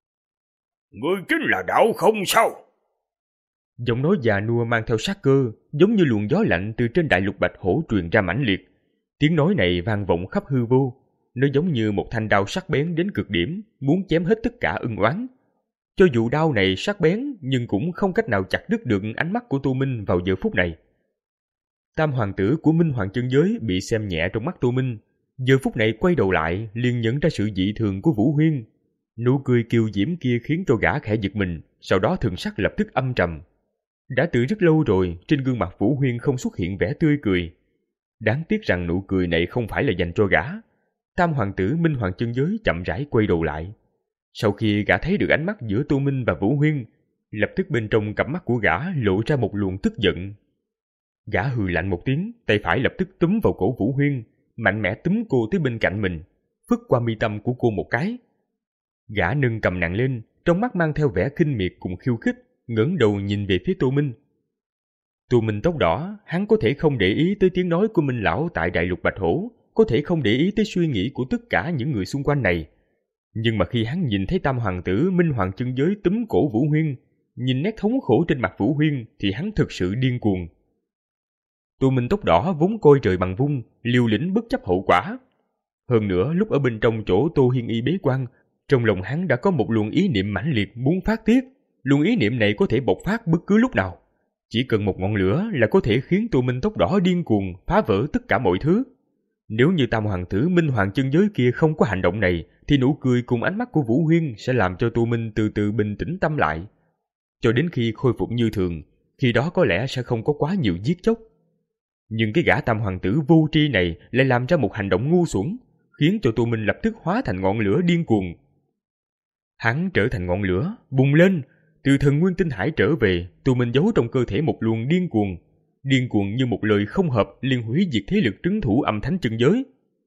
Ngươi chính là Đạo Không sao? Giọng nói già nua mang theo sát cơ, giống như luồng gió lạnh từ trên đại lục bạch hổ truyền ra mãnh liệt. Tiếng nói này vang vọng khắp hư vô, nó giống như một thanh đao sắc bén đến cực điểm, muốn chém hết tất cả ân oán. Cho dù đao này sắc bén, nhưng cũng không cách nào chặt đứt được ánh mắt của Tô Minh vào giờ phút này. Tam hoàng tử của Minh Hoàng chân giới bị xem nhẹ trong mắt Tô Minh, giờ phút này quay đầu lại liền nhận ra sự dị thường của Vũ Huyên. Nụ cười kiều diễm kia khiến cho gã khẽ giật mình, sau đó thần sắc lập tức âm trầm. Đã từ rất lâu rồi, trên gương mặt Vũ Huyên không xuất hiện vẻ tươi cười. Đáng tiếc rằng nụ cười này không phải là dành cho gã. Tam hoàng tử Minh Hoàng chân giới chậm rãi quay đầu lại. Sau khi gã thấy được ánh mắt giữa Tô Minh và Vũ Huyên, lập tức bên trong cặp mắt của gã lộ ra một luồng tức giận. Gã hừ lạnh một tiếng, tay phải lập tức túm vào cổ Vũ Huyên, mạnh mẽ túm cô tới bên cạnh mình, phất qua mi tâm của cô một cái. Gã nâng cầm nặng lên, trong mắt mang theo vẻ khinh miệt cùng khiêu khích, ngẩng đầu nhìn về phía Tô Minh. Tô Minh tóc đỏ, hắn có thể không để ý tới tiếng nói của Minh lão tại đại lục bạch hổ, có thể không để ý tới suy nghĩ của tất cả những người xung quanh này. Nhưng mà khi hắn nhìn thấy tam hoàng tử Minh Hoàng chân giới túm cổ Vũ Huyên, nhìn nét thống khổ trên mặt Vũ Huyên thì hắn thực sự điên cuồng. Tô Minh tóc đỏ vốn coi trời bằng vung, liều lĩnh bất chấp hậu quả. Hơn nữa, lúc ở bên trong chỗ Tô Hiên Y bế quan, trong lòng hắn đã có một luồng ý niệm mãnh liệt muốn phát tiết. Luồng ý niệm này có thể bộc phát bất cứ lúc nào. Chỉ cần một ngọn lửa là có thể khiến Tô Minh tóc đỏ điên cuồng, phá vỡ tất cả mọi thứ. Nếu như tam hoàng tử Minh Hoàng chân giới kia không có hành động này, thì nụ cười cùng ánh mắt của Vũ Huyên sẽ làm cho Tô Minh từ từ bình tĩnh tâm lại. Cho đến khi khôi phục như thường, khi đó có lẽ sẽ không có quá nhiều giết chóc. Nhưng cái gã tam hoàng tử vô tri này lại làm ra một hành động ngu xuẩn, khiến cho Tô Minh lập tức hóa thành ngọn lửa điên cuồng. Hắn trở thành ngọn lửa, bùng lên, từ thần nguyên tinh hải trở về, Tô Minh giấu trong cơ thể một luồng điên cuồng, điên cuồng như một lời không hợp liên hủy diệt thế lực trấn thủ âm thánh chân giới.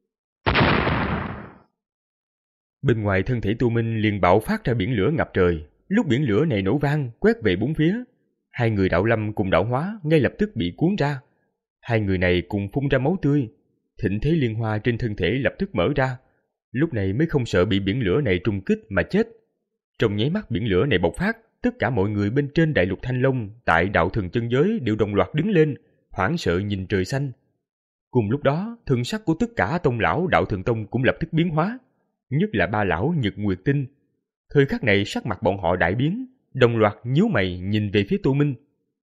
Bên ngoài thân thể Tô Minh liền bạo phát ra biển lửa ngập trời, lúc biển lửa này nổ vang, quét về bốn phía. Hai người đạo lâm cùng đạo hóa ngay lập tức bị cuốn ra. Hai người này cùng phun ra máu tươi, thịnh thế liên hoa trên thân thể lập tức mở ra, lúc này mới không sợ bị biển lửa này trùng kích mà chết. Trong nháy mắt biển lửa này bộc phát, tất cả mọi người bên trên đại lục Thanh Long tại đạo thần chân giới đều đồng loạt đứng lên, hoảng sợ nhìn trời xanh. Cùng lúc đó, thần sắc của tất cả tông lão đạo thần tông cũng lập tức biến hóa, nhất là ba lão Nhật Nguyệt Tinh. Thời khắc này sắc mặt bọn họ đại biến, đồng loạt nhíu mày nhìn về phía Tô Minh.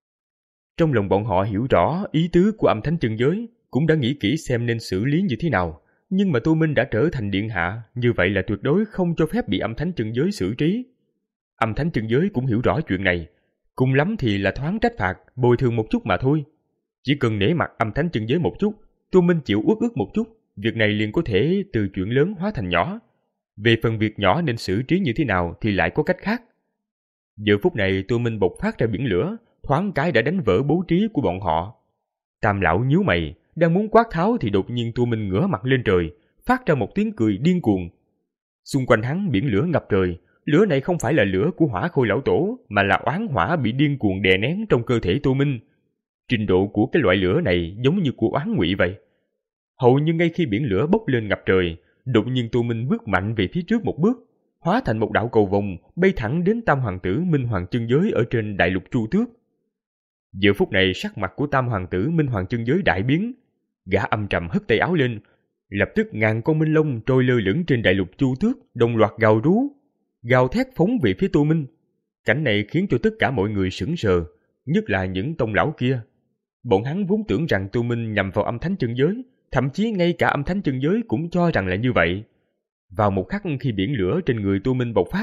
Trong lòng bọn họ hiểu rõ ý tứ của âm thánh chân giới, cũng đã nghĩ kỹ xem nên xử lý như thế nào. Nhưng mà Tô Minh đã trở thành điện hạ, như vậy là tuyệt đối không cho phép bị âm thánh chân giới xử trí. Âm thánh chân giới cũng hiểu rõ chuyện này, cùng lắm thì là thoáng trách phạt, bồi thường một chút mà thôi. Chỉ cần nể mặt âm thánh chân giới một chút, Tô Minh chịu uất ức một chút, việc này liền có thể từ chuyện lớn hóa thành nhỏ. Về phần việc nhỏ nên xử trí như thế nào thì lại có cách khác. Giờ phút này Tô Minh bộc phát ra biển lửa, thoáng cái đã đánh vỡ bố trí của bọn họ. Tam lão nhíu mày, đang muốn quát tháo thì đột nhiên Tô Minh ngửa mặt lên trời, phát ra một tiếng cười điên cuồng. Xung quanh hắn biển lửa ngập trời, lửa này không phải là lửa của Hỏa Khôi lão tổ, mà là oán hỏa bị điên cuồng đè nén trong cơ thể Tô Minh. Trình độ của cái loại lửa này giống như của oán ngụy vậy. Hầu như ngay khi biển lửa bốc lên ngập trời, đột nhiên Tô Minh bước mạnh về phía trước một bước, hóa thành một đạo cầu vồng bay thẳng đến tam hoàng tử Minh Hoàng chân giới ở trên đại lục Chu Tước. Giờ phút này sắc mặt của tam hoàng tử Minh Hoàng chân giới đại biến, gã âm trầm hất tay áo lên, lập tức ngàn con minh long trôi lơ lửng trên đại lục Chu Tước đồng loạt gào rú, gào thét phóng về phía Tô Minh. Cảnh này khiến cho tất cả mọi người sững sờ, nhất là những tông lão kia. Bọn hắn vốn tưởng rằng Tô Minh nhằm vào âm thánh chân giới, thậm chí ngay cả âm thánh chân giới cũng cho rằng là như vậy. Vào một khắc khi biển lửa trên người Tô Minh bộc phát,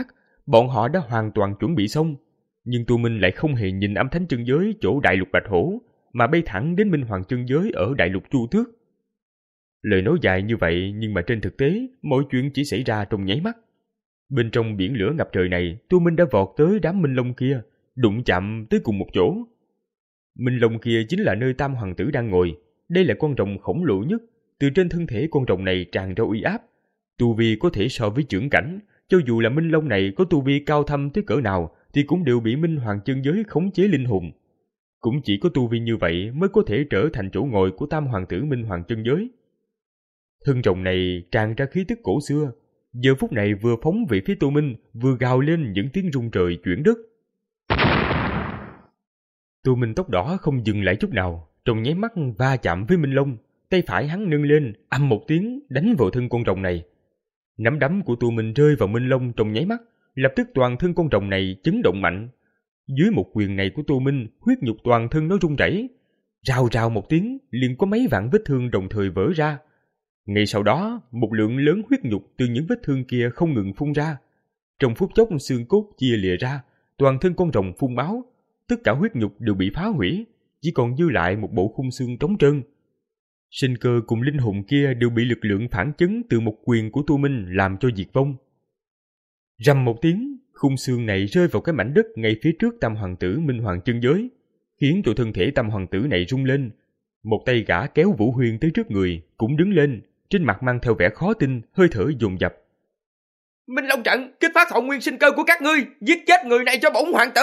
bọn họ đã hoàn toàn chuẩn bị xong. Nhưng Tu Minh lại không hề nhìn âm thánh chân giới chỗ đại lục Bạch Hổ, mà bay thẳng đến Minh Hoàng chân giới ở đại lục Chu Tước. Lời nói dài như vậy, nhưng mà trên thực tế, mọi chuyện chỉ xảy ra trong nháy mắt. Bên trong biển lửa ngập trời này, Tu Minh đã vọt tới đám Minh Long kia, đụng chạm tới cùng một chỗ. Minh Long kia chính là nơi Tam Hoàng tử đang ngồi. Đây là con rồng khổng lồ nhất. Từ trên thân thể con rồng này tràn ra uy áp. Tu vi có thể so với chưởng cảnh. Cho dù là Minh Long này có tu vi cao thâm tới cỡ nào, thì cũng đều bị Minh Hoàng chân giới khống chế linh hồn. Cũng chỉ có tu vi như vậy mới có thể trở thành chỗ ngồi của Tam Hoàng tử Minh Hoàng chân giới. Thân rồng này tràn ra khí tức cổ xưa. Giờ phút này vừa phóng về phía Tu Minh, vừa gào lên những tiếng rung trời chuyển đất. Tu Minh tóc đỏ không dừng lại chút nào, trong nháy mắt va chạm với Minh Long, tay phải hắn nâng lên, ầm một tiếng đánh vào thân con rồng này. Nắm đấm của Tu Minh rơi vào Minh Long trong nháy mắt, lập tức toàn thân con rồng này chấn động mạnh. Dưới một quyền này của Tu Minh, huyết nhục toàn thân nó rung rẩy, rào rào một tiếng, liền có mấy vạn vết thương đồng thời vỡ ra. Ngay sau đó, một lượng lớn huyết nhục từ những vết thương kia không ngừng phun ra. Trong phút chốc xương cốt chia lìa ra, toàn thân con rồng phun máu, tất cả huyết nhục đều bị phá hủy, chỉ còn dư lại một bộ khung xương trống trơn. Sinh cơ cùng linh hồn kia đều bị lực lượng phản chấn từ một quyền của Tu Minh làm cho diệt vong. Rầm một tiếng, khung xương này rơi vào cái mảnh đất ngay phía trước Tam Hoàng tử Minh Hoàng chân giới, khiến cho thân thể Tam Hoàng tử này rung lên. Một tay gã kéo Vũ Huyền tới trước người, cũng đứng lên, trên mặt mang theo vẻ khó tin, hơi thở dồn dập. Minh Long trận, kích phát thọ nguyên sinh cơ của các ngươi, giết chết người này cho bổn hoàng tử.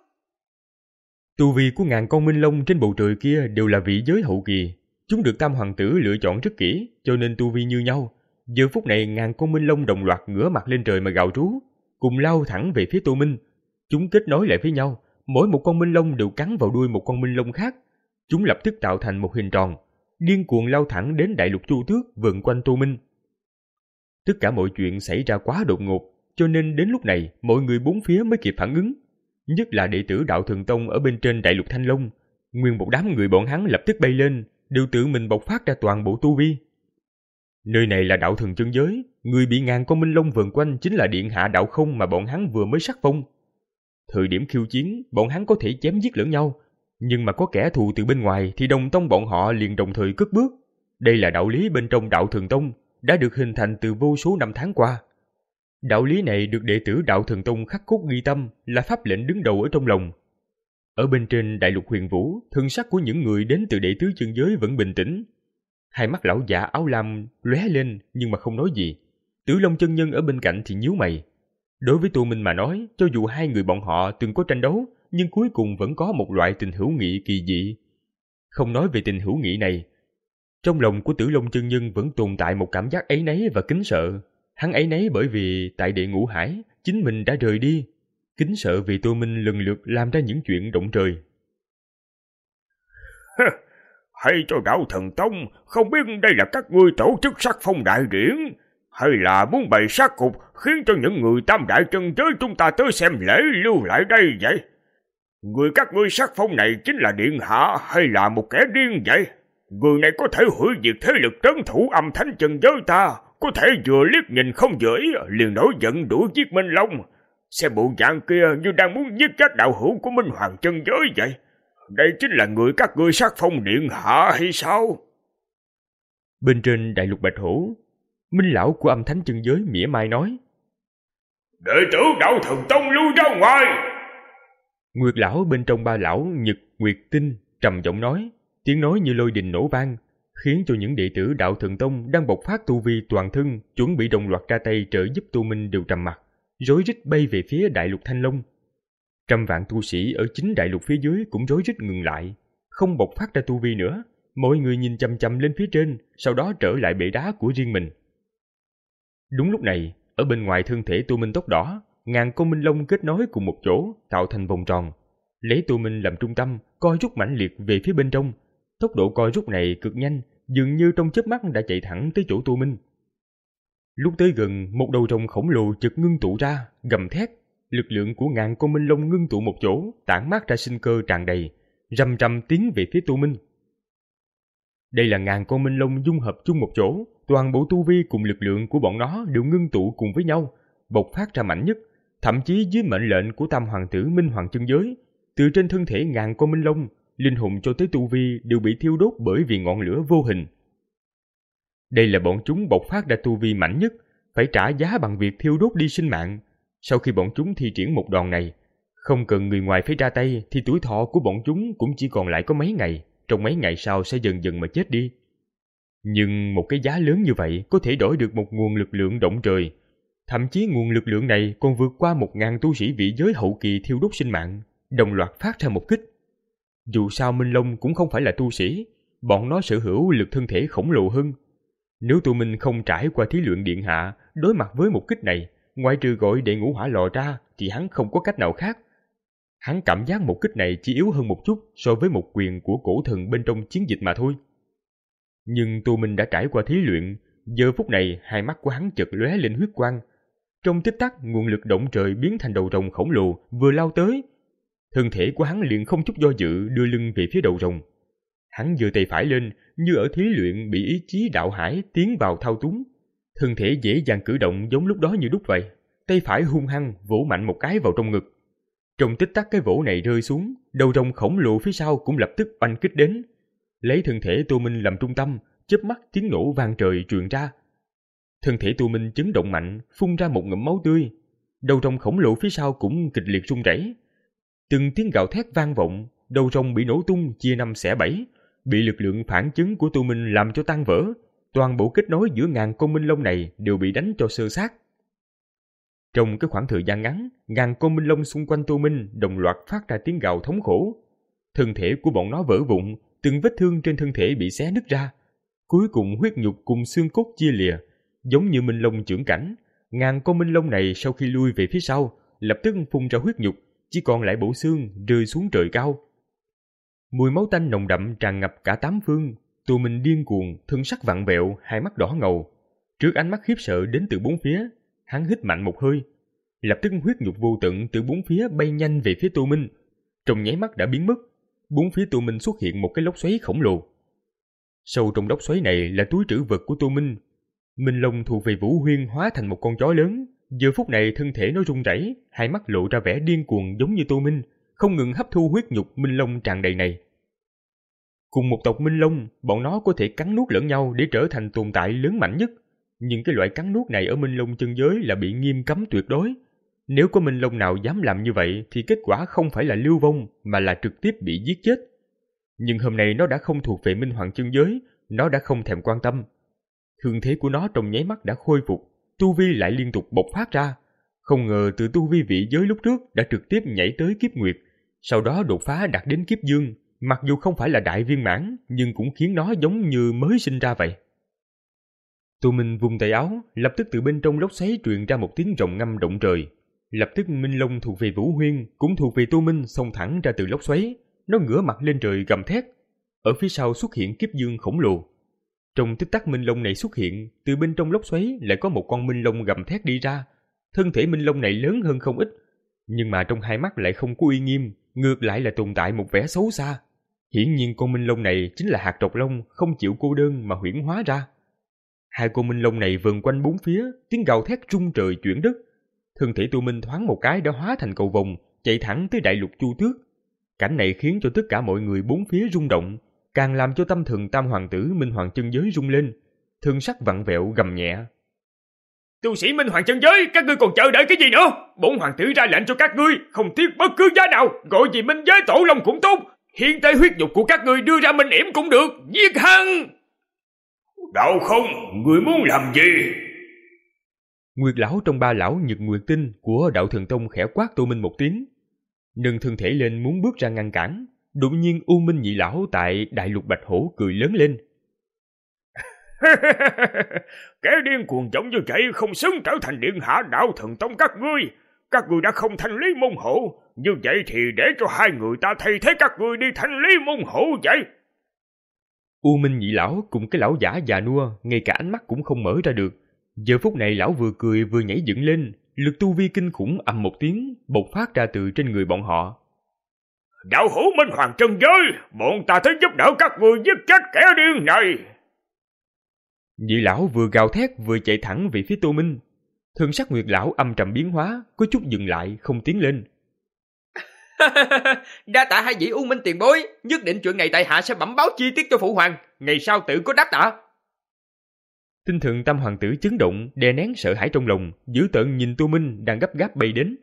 Tu vi của ngàn con Minh Long trên bầu trời kia đều là vị giới hậu kỳ. Chúng được Tam Hoàng tử lựa chọn rất kỹ, cho nên tu vi như nhau. Giờ phút này ngàn con Minh Long đồng loạt ngửa mặt lên trời mà gào trú, cùng lao thẳng về phía Tu Minh. Chúng kết nối lại với nhau, mỗi một con Minh Long đều cắn vào đuôi một con Minh Long khác. Chúng lập tức tạo thành một hình tròn, điên cuồng lao thẳng đến đại lục Chu Tước vần quanh Tu Minh. Tất cả mọi chuyện xảy ra quá đột ngột, cho nên đến lúc này mọi người bốn phía mới kịp phản ứng. Nhất là đệ tử Đạo Thần Tông ở bên trên đại lục Thanh Long, nguyên một đám người bọn hắn lập tức bay lên, đều tự mình bộc phát ra toàn bộ tu vi. Nơi này là Đạo Thần chân giới, người bị ngàn con Minh Long vần quanh chính là điện hạ Đạo Không mà bọn hắn vừa mới sắc phong. Thời điểm khiêu chiến, bọn hắn có thể chém giết lẫn nhau, nhưng mà có kẻ thù từ bên ngoài thì đồng tông bọn họ liền đồng thời cất bước. Đây là đạo lý bên trong Đạo Thần Tông, đã được hình thành từ vô số năm tháng qua. Đạo lý này được đệ tử Đạo Thần Tông khắc cốt ghi tâm, là pháp lệnh đứng đầu ở trong lòng. Ở bên trên đại lục Huyền Vũ, thân sắc của những người đến từ đệ tứ chân giới vẫn bình tĩnh. Hai mắt lão giả áo lam lóe lên nhưng mà không nói gì. Tử Long chân nhân ở bên cạnh thì nhíu mày. Đối với Tu Minh mà nói, cho dù hai người bọn họ từng có tranh đấu, nhưng cuối cùng vẫn có một loại tình hữu nghị kỳ dị. Không nói về tình hữu nghị này, trong lòng của Tử Long chân nhân vẫn tồn tại một cảm giác áy náy và kính sợ. Hắn áy náy bởi vì tại địa ngũ hải, chính mình đã rời đi. Kính sợ vì Tu Minh lần lượt làm ra những chuyện động trời. Hay cho Đạo Thần Tông, không biết đây là các ngươi tổ chức sắc phong đại điển, hay là muốn bày sát cục khiến cho những người tam đại chân giới chúng ta tới xem lễ lưu lại đây vậy? Người các ngươi sắc phong này chính là điện hạ hay là một kẻ điên vậy? Người này có thể hủy diệt thế lực trấn thủ âm thánh chân giới ta, có thể vừa liếc nhìn không vừa ý liền nổi giận đuổi giết Minh Long. Xem bộ dạng kia như đang muốn giết chết đạo hữu của Minh Hoàng chân giới vậy. Đây chính là người các ngươi sắc phong điện hạ hay sao? Bên trên đại lục Bạch Hổ, Minh lão của âm thánh chân giới mỉa mai nói: Đệ tử Đạo Thần Tông lui ra ngoài. Nguyệt lão bên trong ba lão Nhật, Nguyệt, Tinh trầm giọng nói, tiếng nói như lôi đình nổ vang, khiến cho những đệ tử Đạo Thần Tông đang bộc phát tu vi toàn thân, chuẩn bị đồng loạt ra tay trợ giúp Tu Minh đều trầm mặt, rối rít bay về phía đại lục Thanh Long. Trăm vạn tu sĩ ở chính đại lục phía dưới cũng rối rít ngừng lại, không bộc phát ra tu vi nữa. Mọi người nhìn chằm chằm lên phía trên, sau đó trở lại bệ đá của riêng mình. Đúng lúc này, ở bên ngoài thân thể Tu Minh tóc đỏ, ngàn con Minh Long kết nối cùng một chỗ, tạo thành vòng tròn, lấy Tu Minh làm trung tâm, co rút mãnh liệt về phía bên trong. Tốc độ co rút này cực nhanh, dường như trong chớp mắt đã chạy thẳng tới chỗ Tu Minh. Lúc tới gần, một đầu rồng khổng lồ chợt ngưng tụ ra, gầm thét. Lực lượng của ngàn con Minh Long ngưng tụ một chỗ, tản mát ra sinh cơ tràn đầy, rầm rầm tiến về phía Tu Minh. Đây là ngàn con Minh Long dung hợp chung một chỗ, toàn bộ tu vi cùng lực lượng của bọn nó đều ngưng tụ cùng với nhau, bộc phát ra mạnh nhất, thậm chí dưới mệnh lệnh của tam hoàng tử Minh Hoàng chân giới, từ trên thân thể ngàn con minh long, linh hồn cho tới tu vi đều bị thiêu đốt bởi vì ngọn lửa vô hình. Đây là bọn chúng bộc phát ra tu vi mạnh nhất, phải trả giá bằng việc thiêu đốt đi sinh mạng. Sau khi bọn chúng thi triển một đòn này, không cần người ngoài phải ra tay thì tuổi thọ của bọn chúng cũng chỉ còn lại có mấy ngày, trong mấy ngày sau sẽ dần dần mà chết đi. Nhưng một cái giá lớn như vậy có thể đổi được một nguồn lực lượng động trời. Thậm chí nguồn lực lượng này còn vượt qua một ngàn tu sĩ vị giới hậu kỳ thiêu đốt sinh mạng, đồng loạt phát ra một kích. Dù sao Minh Long cũng không phải là tu sĩ, bọn nó sở hữu lực thân thể khổng lồ hơn. Nếu tụi mình không trải qua thí luyện điện hạ, đối mặt với một kích này, ngoại trừ gọi đệ ngũ hỏa lò ra thì hắn không có cách nào khác. Hắn cảm giác một kích này chỉ yếu hơn một chút so với một quyền của cổ thần bên trong chiến dịch mà thôi. Nhưng tụi mình đã trải qua thí luyện, giờ phút này hai mắt của hắn chợt lóe lên huyết quang. Trong tích tắc, nguồn lực động trời biến thành đầu rồng khổng lồ vừa lao tới. Thân thể của hắn liền không chút do dự đưa lưng về phía đầu rồng. Hắn giơ tay phải lên, như ở thí luyện bị ý chí đạo hải tiến vào thao túng. Thân thể dễ dàng cử động giống lúc đó như đúc vậy. Tay phải hung hăng vỗ mạnh một cái vào trong ngực. Trong tích tắc cái vỗ này rơi xuống, đầu rồng khổng lồ phía sau cũng lập tức oanh kích đến. Lấy thân thể Tô Minh làm trung tâm, chớp mắt tiếng nổ vang trời truyền ra. Thân thể Tô Minh chấn động mạnh, phun ra một ngụm máu tươi. Đầu rồng khổng lồ phía sau cũng kịch liệt rung rẩy. Từng tiếng gào thét vang vọng, đầu rồng bị nổ tung chia năm xẻ bảy, bị lực lượng phản chấn của Tô Minh làm cho tan vỡ. Toàn bộ kết nối giữa ngàn con minh long này đều bị đánh cho xơ xác. Trong cái khoảng thời gian ngắn, ngàn con minh long xung quanh Tô Minh đồng loạt phát ra tiếng gào thống khổ. Thân thể của bọn nó vỡ vụn, từng vết thương trên thân thể bị xé nứt ra. Cuối cùng huyết nhục cùng xương cốt chia lìa, giống như minh long chưởng cảnh. Ngàn con minh long này sau khi lui về phía sau, lập tức phun ra huyết nhục, chỉ còn lại bộ xương rơi xuống trời cao. Mùi máu tanh nồng đậm tràn ngập cả tám phương. Tô Minh điên cuồng, thân sắc vặn vẹo, hai mắt đỏ ngầu. Trước ánh mắt khiếp sợ đến từ bốn phía, hắn hít mạnh một hơi. Lập tức huyết nhục vô tận từ bốn phía bay nhanh về phía Tô Minh. Trong nháy mắt đã biến mất, bốn phía Tô Minh xuất hiện một cái lốc xoáy khổng lồ. Sâu trong lốc xoáy này là túi trữ vật của Tô Minh. Minh Long thuộc về Vũ Huyên hóa thành một con chó lớn. Giờ phút này thân thể nó run rẩy, hai mắt lộ ra vẻ điên cuồng giống như Tô Minh, không ngừng hấp thu huyết nhục Minh Long tràn đầy này. Cùng một tộc Minh Long, bọn nó có thể cắn nuốt lẫn nhau để trở thành tồn tại lớn mạnh nhất. Nhưng cái loại cắn nuốt này ở Minh Long chân giới là bị nghiêm cấm tuyệt đối. Nếu có Minh Long nào dám làm như vậy thì kết quả không phải là lưu vong mà là trực tiếp bị giết chết. Nhưng hôm nay nó đã không thuộc về Minh Hoàng chân giới, nó đã không thèm quan tâm. Thương thế của nó trong nháy mắt đã khôi phục, tu vi lại liên tục bộc phát ra. Không ngờ từ tu vi vị giới lúc trước đã trực tiếp nhảy tới kiếp nguyệt, sau đó đột phá đạt đến kiếp dương. Mặc dù không phải là đại viên mãn, nhưng cũng khiến nó giống như mới sinh ra vậy. Tô Minh vung tay áo, lập tức từ bên trong lốc xoáy truyền ra một tiếng rồng ngâm động trời. Lập tức Minh Long thuộc về Vũ Huyên, cũng thuộc về Tô Minh xông thẳng ra từ lốc xoáy. Nó ngửa mặt lên trời gầm thét. Ở phía sau xuất hiện kiếp dương khổng lồ. Trong tích tắc Minh Long này xuất hiện, từ bên trong lốc xoáy lại có một con Minh Long gầm thét đi ra. Thân thể Minh Long này lớn hơn không ít, nhưng mà trong hai mắt lại không có uy nghiêm, ngược lại là tồn tại một vẻ xấu xa. Hiển nhiên con Minh Long này chính là hạt trọc long không chịu cô đơn mà huyễn hóa ra. Hai con Minh Long này vần quanh bốn phía, tiếng gào thét rung trời chuyển đất. Thân thể Tô Minh thoáng một cái đã hóa thành cầu vồng, chạy thẳng tới đại lục Chu Tước. Cảnh này khiến cho tất cả mọi người bốn phía rung động, càng làm cho tâm thần tam hoàng tử Minh Hoàng chân giới rung lên. Thân sắc vặn vẹo gầm nhẹ. Tu sĩ Minh Hoàng chân giới, các ngươi còn chờ đợi cái gì nữa? Bổn hoàng tử ra lệnh cho các ngươi, không tiếc bất cứ giá nào, gọi gì minh giới tổ long cũng tốt. Hiện tại huyết nhục của các ngươi đưa ra minh yểm cũng được, giết hắn! Đạo không, ngươi muốn làm gì? Nguyệt lão trong ba lão Nhật Nguyệt Tinh của đạo thần tông khẽ quát Tô Minh một tiếng. Nâng thân thể lên muốn bước ra ngăn cản. Đột nhiên U Minh nhị lão tại đại lục Bạch Hổ cười lớn lên. Kẻ điên cuồng giống như vậy không xứng trở thành điện hạ đạo thần tông các ngươi. Các ngươi đã không thanh lý môn hộ, như vậy thì để cho hai người ta thay thế các ngươi đi thanh lý môn hộ vậy. U Minh nhị lão cùng cái lão giả già nua, ngay cả ánh mắt cũng không mở ra được. Giờ phút này lão vừa cười vừa nhảy dựng lên, lực tu vi kinh khủng ầm một tiếng bộc phát ra từ trên người bọn họ. Đạo hữu Minh Hoàng chân giới, bọn ta tới giúp đỡ các ngươi giết chết kẻ điên này. Nhị lão vừa gào thét vừa chạy thẳng về phía Tô Minh. Thần sắc Nguyệt lão âm trầm biến hóa, có chút dừng lại, không tiến lên. Đa tạ hai vị U Minh tiền bối, nhất định chuyện này tại hạ sẽ bẩm báo chi tiết cho phụ hoàng, ngày sau tự có đáp tạ. Tinh thần tam hoàng tử chấn động, đè nén sợ hãi trong lòng, dữ tợn nhìn Tô Minh đang gấp gáp bay đến.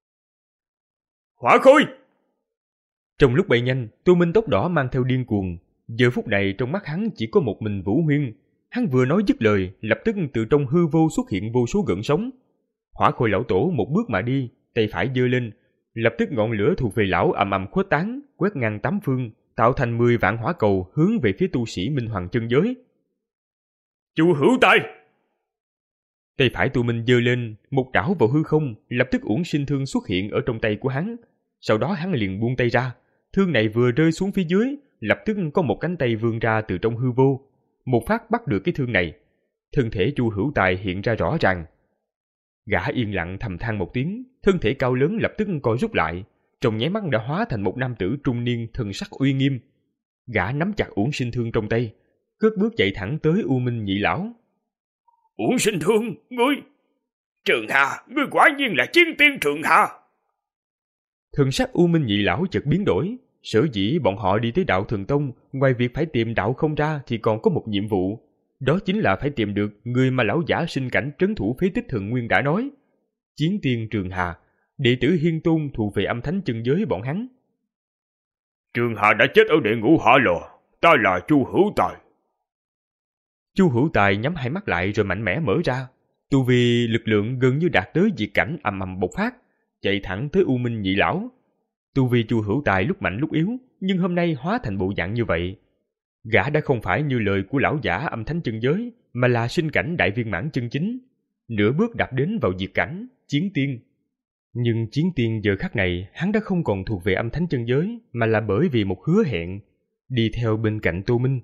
Hỏa khôi! Trong lúc bay nhanh, Tô Minh tóc đỏ mang theo điên cuồng. Giờ phút này trong mắt hắn chỉ có một mình Vũ Huyên. Hắn vừa nói dứt lời, lập tức từ trong hư vô xuất hiện vô số gợn sóng. Hỏa khôi lão tổ một bước mà đi, tay phải giơ lên, lập tức ngọn lửa thuộc về lão ầm ầm khuếch tán, quét ngang tám phương, tạo thành mười vạn hỏa cầu hướng về phía tu sĩ Minh Hoàng chân giới. Chu Hữu Tài! Tay phải Tô Minh giơ lên, một trảo vào hư không, lập tức uổng sinh thương xuất hiện ở trong tay của hắn. Sau đó hắn liền buông tay ra, thương này vừa rơi xuống phía dưới, lập tức có một cánh tay vươn ra từ trong hư vô, một phát bắt được cái thương này. Thân thể Chu Hữu Tài hiện ra rõ ràng. Gã yên lặng thầm than một tiếng, thân thể cao lớn lập tức co rút lại, trong nháy mắt đã hóa thành một nam tử trung niên thần sắc uy nghiêm. Gã nắm chặt uổng sinh thương trong tay, cất bước chạy thẳng tới U Minh nhị lão. Uổng sinh thương, ngươi! Trường Hà, ngươi quả nhiên là chiến tiên Trường Hà! Thần sắc U Minh nhị lão chợt biến đổi. Sở dĩ bọn họ đi tới đạo Thần Tông, ngoài việc phải tìm đạo không ra thì còn có một nhiệm vụ. Đó chính là phải tìm được người mà lão giả sinh cảnh trấn thủ phế tích Thần Nguyên đã nói. Chiến tiên Trường Hà, đệ tử Hiên Tôn thuộc về âm thánh chân giới bọn hắn. Trường Hà đã chết ở địa ngục Hạ Lò, ta là Chu Hữu Tài. Chu Hữu Tài nhắm hai mắt lại rồi mạnh mẽ mở ra. Tu vi lực lượng gần như đạt tới diệt cảnh ầm ầm bộc phát, chạy thẳng tới U Minh nhị lão. Tu vi Chu Hữu Tài lúc mạnh lúc yếu, nhưng hôm nay hóa thành bộ dạng như vậy. Gã đã không phải như lời của lão giả âm thánh chân giới, mà là sinh cảnh đại viên mãn chân chính, nửa bước đạp đến vào diệt cảnh, chiến tiên. Nhưng chiến tiên giờ khắc này hắn đã không còn thuộc về âm thánh chân giới, mà là bởi vì một hứa hẹn, đi theo bên cạnh Tô Minh.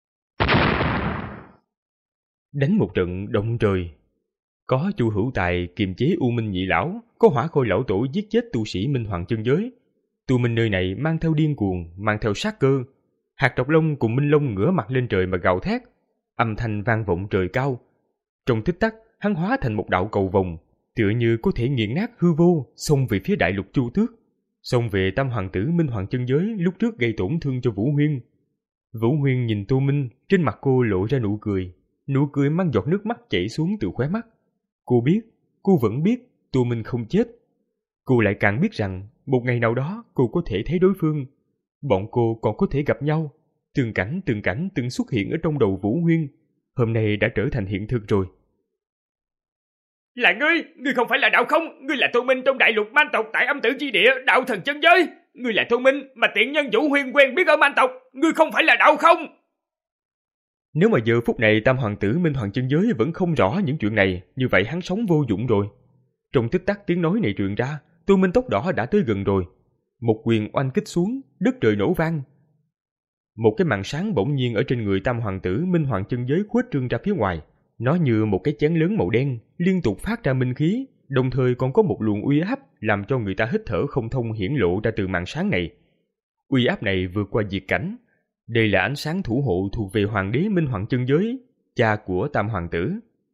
Đánh một trận động trời. Có Chu Hữu Tài kiềm chế U Minh nhị lão, có Hỏa Khôi lão tổ giết chết tu sĩ Minh Hoàng chân giới. Tu Minh nơi này mang theo điên cuồng, mang theo sát cơ. Hạt Độc Long cùng Minh Long ngửa mặt lên trời mà gào thét, âm thanh vang vọng trời cao. Trong tích tắc, hắn hóa thành một đạo cầu vồng, tựa như có thể nghiền nát hư vô, xông về phía đại lục Chu Tước, xông về tam hoàng tử Minh Hoàng chân giới lúc trước gây tổn thương cho Vũ Huyên. Vũ Huyên nhìn Tô Minh, trên mặt cô lộ ra nụ cười, nụ cười mang giọt nước mắt chảy xuống từ khóe mắt. Cô biết, cô vẫn biết Tô Minh không chết. Cô lại càng biết rằng một ngày nào đó cô có thể thấy đối phương, bọn cô còn có thể gặp nhau. Từng cảnh từng cảnh từng xuất hiện ở trong đầu Vũ Huyên, hôm nay đã trở thành hiện thực rồi. Là ngươi, ngươi không phải là đạo không, ngươi là Tô Minh trong đại lục man tộc tại âm tử chi địa, đạo thần chân giới. Ngươi là Tô Minh mà tiện nhân Vũ Huyên quen biết ở man tộc, ngươi không phải là đạo không. Nếu mà giờ phút này tam hoàng tử Minh Hoàng chân giới vẫn không rõ những chuyện này, như vậy hắn sống vô dụng rồi. Trong tích tắc tiếng nói này truyền ra, Tô Minh tóc đỏ đã tới gần rồi. Một quyền oanh kích xuống, đất trời nổ vang. Một cái màn sáng bỗng nhiên ở trên người tam hoàng tử Minh Hoàng chân giới khuếch trương ra phía ngoài. Nó như một cái chén lớn màu đen, liên tục phát ra minh khí, đồng thời còn có một luồng uy áp làm cho người ta hít thở không thông hiển lộ ra từ màn sáng này. Uy áp này vượt qua diệt cảnh. Đây là ánh sáng thủ hộ thuộc về hoàng đế Minh Hoàng chân giới, cha của tam hoàng tử.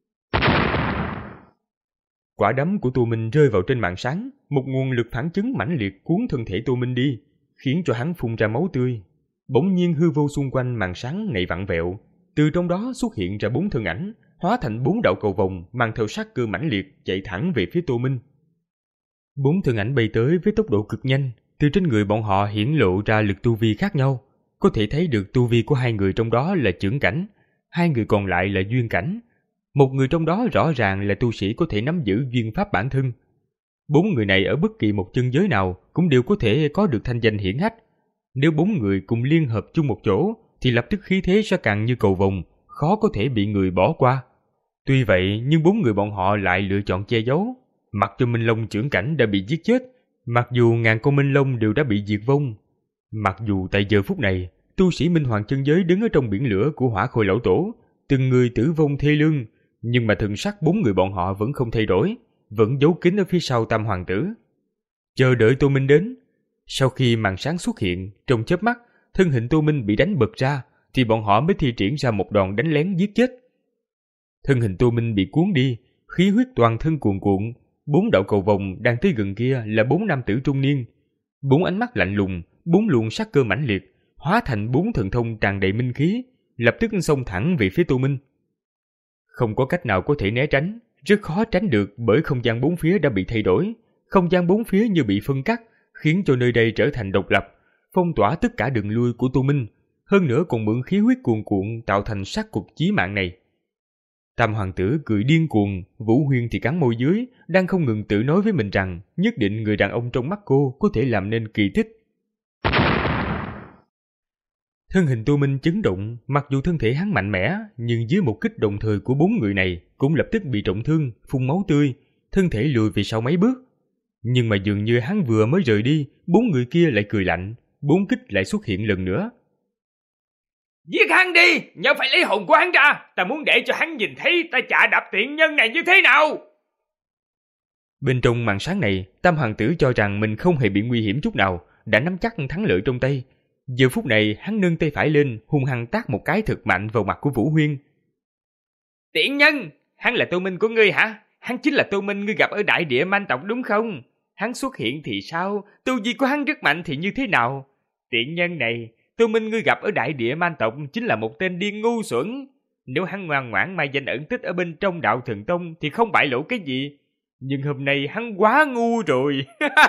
Quả đấm của Tô Minh rơi vào trên màn sáng, một nguồn lực phản chấn mãnh liệt cuốn thân thể Tô Minh đi, khiến cho hắn phun ra máu tươi. Bỗng nhiên hư vô xung quanh màn sáng này vặn vẹo, từ trong đó xuất hiện ra bốn thân ảnh, hóa thành bốn đạo cầu vồng mang theo sát cơ mãnh liệt chạy thẳng về phía Tô Minh. Bốn thân ảnh bay tới với tốc độ cực nhanh, từ trên người bọn họ hiển lộ ra lực tu vi khác nhau. Có thể thấy được tu vi của hai người trong đó là chưởng cảnh, hai người còn lại là duyên cảnh. Một người trong đó rõ ràng là tu sĩ có thể nắm giữ duyên pháp bản thân. Bốn người này ở bất kỳ một chân giới nào cũng đều có thể có được thanh danh hiển hách. Nếu bốn người cùng liên hợp chung một chỗ thì lập tức khí thế sẽ càng như cầu vồng, khó có thể bị người bỏ qua. Tuy vậy nhưng bốn người bọn họ lại lựa chọn che giấu. Mặc cho Minh Long chưởng cảnh đã bị giết chết, mặc dù ngàn con Minh Long đều đã bị diệt vong, mặc dù tại giờ phút này tu sĩ Minh Hoàng chân giới đứng ở trong biển lửa của Hỏa Khôi lão tổ, từng người tử vong thê lương, nhưng mà thần sắc bốn người bọn họ vẫn không thay đổi, vẫn giấu kín ở phía sau tam hoàng tử, chờ đợi Tô Minh đến. Sau khi màn sáng xuất hiện, trong chớp mắt thân hình Tô Minh bị đánh bật ra, thì bọn họ mới thi triển ra một đòn đánh lén giết chết. Thân hình Tô Minh bị cuốn đi, khí huyết toàn thân cuồn cuộn. Bốn đạo cầu vồng đang tới gần kia là bốn nam tử trung niên. Bốn ánh mắt lạnh lùng, bốn luồng sát cơ mãnh liệt, hóa thành bốn thần thông tràn đầy minh khí, lập tức xông thẳng về phía Tô Minh. Không có cách nào có thể né tránh, rất khó tránh được bởi không gian bốn phía đã bị thay đổi. Không gian bốn phía như bị phân cắt, khiến cho nơi đây trở thành độc lập, phong tỏa tất cả đường lui của Tô Minh, hơn nữa còn mượn khí huyết cuồn cuộn tạo thành sát cục chí mạng này. Tam hoàng tử cười điên cuồng, Vũ Huyên thì cắn môi dưới, đang không ngừng tự nói với mình rằng nhất định người đàn ông trong mắt cô có thể làm nên kỳ tích. Thân hình Tô Minh chấn động, mặc dù thân thể hắn mạnh mẽ, nhưng dưới một kích đồng thời của bốn người này cũng lập tức bị trọng thương, phun máu tươi, thân thể lùi về sau mấy bước. Nhưng mà dường như hắn vừa mới rời đi, bốn người kia lại cười lạnh, bốn kích lại xuất hiện lần nữa. Giết hắn đi, nhớ phải lấy hồn của hắn ra, ta muốn để cho hắn nhìn thấy ta chà đạp tiện nhân này như thế nào. Bên trong màn sáng này, Tam hoàng tử cho rằng mình không hề bị nguy hiểm chút nào, đã nắm chắc thắng lợi trong tay. Giờ phút này hắn nâng tay phải lên, hung hăng tát một cái thật mạnh vào mặt của Vũ Huyên. Tiện nhân, hắn là Tô Minh của ngươi hả? Hắn chính là Tô Minh ngươi gặp ở đại địa man tộc đúng không? Hắn xuất hiện thì sao? Tu vi của hắn rất mạnh thì như thế nào? Tiện nhân này, Tô Minh ngươi gặp ở đại địa man tộc chính là một tên điên ngu xuẩn. Nếu hắn ngoan ngoãn mai danh ẩn tích ở bên trong đạo thần tông thì không bại lộ cái gì. Nhưng hôm nay hắn quá ngu rồi.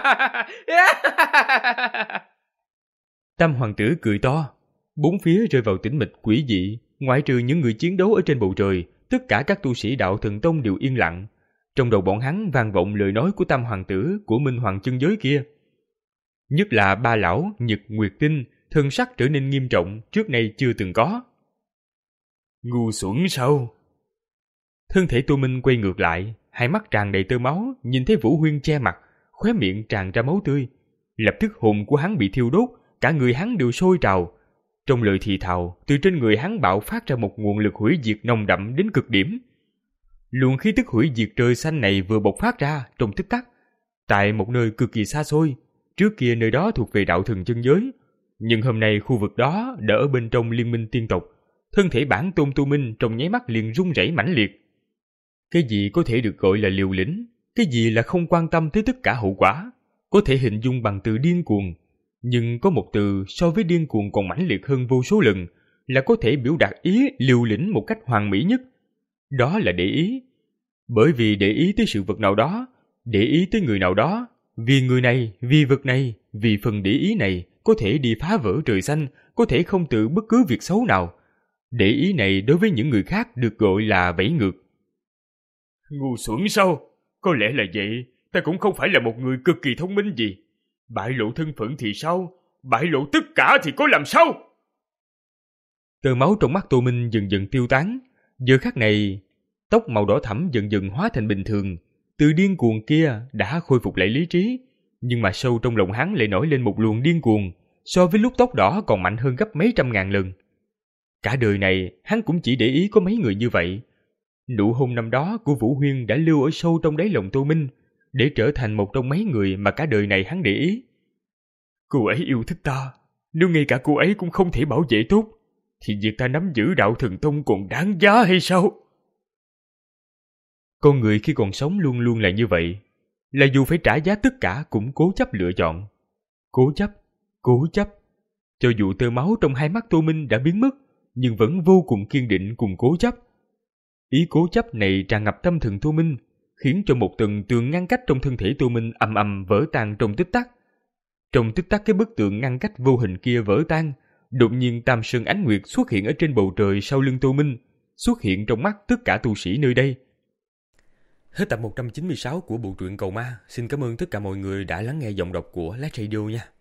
Tam hoàng tử cười to. Bốn phía rơi vào tĩnh mịch quỷ dị, ngoại trừ những người chiến đấu ở trên bầu trời, tất cả các tu sĩ đạo thần tông đều yên lặng. Trong đầu bọn hắn vang vọng lời nói của Tam hoàng tử của Minh Hoàng chân giới kia. Nhất là ba lão Nhật Nguyệt Tinh, thân sắc trở nên nghiêm trọng, trước nay chưa từng có. Ngu xuẩn sao? Thân thể Tô Minh quay ngược lại, hai mắt tràn đầy tơ máu, nhìn thấy Vũ Huyên che mặt, khóe miệng tràn ra máu tươi. Lập tức hồn của hắn bị thiêu đốt, cả người hắn đều sôi trào. Trong lời thì thào, từ trên người hắn bạo phát ra một nguồn lực hủy diệt nồng đậm đến cực điểm. Luồng khí tức hủy diệt trời xanh này vừa bộc phát ra trong tích tắc, tại một nơi cực kỳ xa xôi. Trước kia nơi đó thuộc về đạo thần chân giới, nhưng hôm nay khu vực đó đã ở bên trong liên minh tiên tộc. Thân thể bản tôn Tô Minh trong nháy mắt liền rung rẩy mãnh liệt. Cái gì có thể được gọi là liều lĩnh, cái gì là không quan tâm tới tất cả hậu quả, có thể hình dung bằng từ điên cuồng. Nhưng có một từ so với điên cuồng còn mãnh liệt hơn vô số lần, là có thể biểu đạt ý liều lĩnh một cách hoàn mỹ nhất. Đó là để ý. Bởi vì để ý tới sự vật nào đó, để ý tới người nào đó, vì người này, vì vật này, vì phần để ý này, có thể đi phá vỡ trời xanh, có thể không tự bất cứ việc xấu nào. Để ý này đối với những người khác được gọi là vẫy ngược. Ngu xuẩn sao? Có lẽ là vậy, ta cũng không phải là một người cực kỳ thông minh gì. Bại lộ thân phận thì sao? Bại lộ tất cả thì có làm sao? Tơ máu trong mắt Tô Minh dần dần tiêu tán. Giờ khắc này, tóc màu đỏ thẫm dần dần hóa thành bình thường. Từ điên cuồng kia đã khôi phục lại lý trí, nhưng mà sâu trong lòng hắn lại nổi lên một luồng điên cuồng, so với lúc tóc đỏ còn mạnh hơn gấp mấy trăm ngàn lần. Cả đời này hắn cũng chỉ để ý có mấy người như vậy. Nụ hôn năm đó của Vũ Huyên đã lưu ở sâu trong đáy lòng Tô Minh, để trở thành một trong mấy người mà cả đời này hắn để ý. Cô ấy yêu thích ta, nếu ngay cả cô ấy cũng không thể bảo vệ tốt, thì việc ta nắm giữ đạo thần tông còn đáng giá hay sao? Con người khi còn sống luôn luôn là như vậy, là dù phải trả giá tất cả cũng cố chấp lựa chọn. Cố chấp, cố chấp. Cho dù tơ máu trong hai mắt Tô Minh đã biến mất, nhưng vẫn vô cùng kiên định cùng cố chấp. Ý cố chấp này tràn ngập tâm thần Tô Minh, khiến cho một tầng tường ngăn cách trong thân thể Tô Minh ầm ầm vỡ tan trong tích tắc. Trong tích tắc cái bức tường ngăn cách vô hình kia vỡ tan, đột nhiên Tam Sơn Ánh Nguyệt xuất hiện ở trên bầu trời sau lưng Tô Minh, xuất hiện trong mắt tất cả tu sĩ nơi đây. Hết tập một trăm chín mươi sáu của bộ truyện Cầu Ma. Xin cảm ơn tất cả mọi người đã lắng nghe giọng đọc của Lát Radio nha.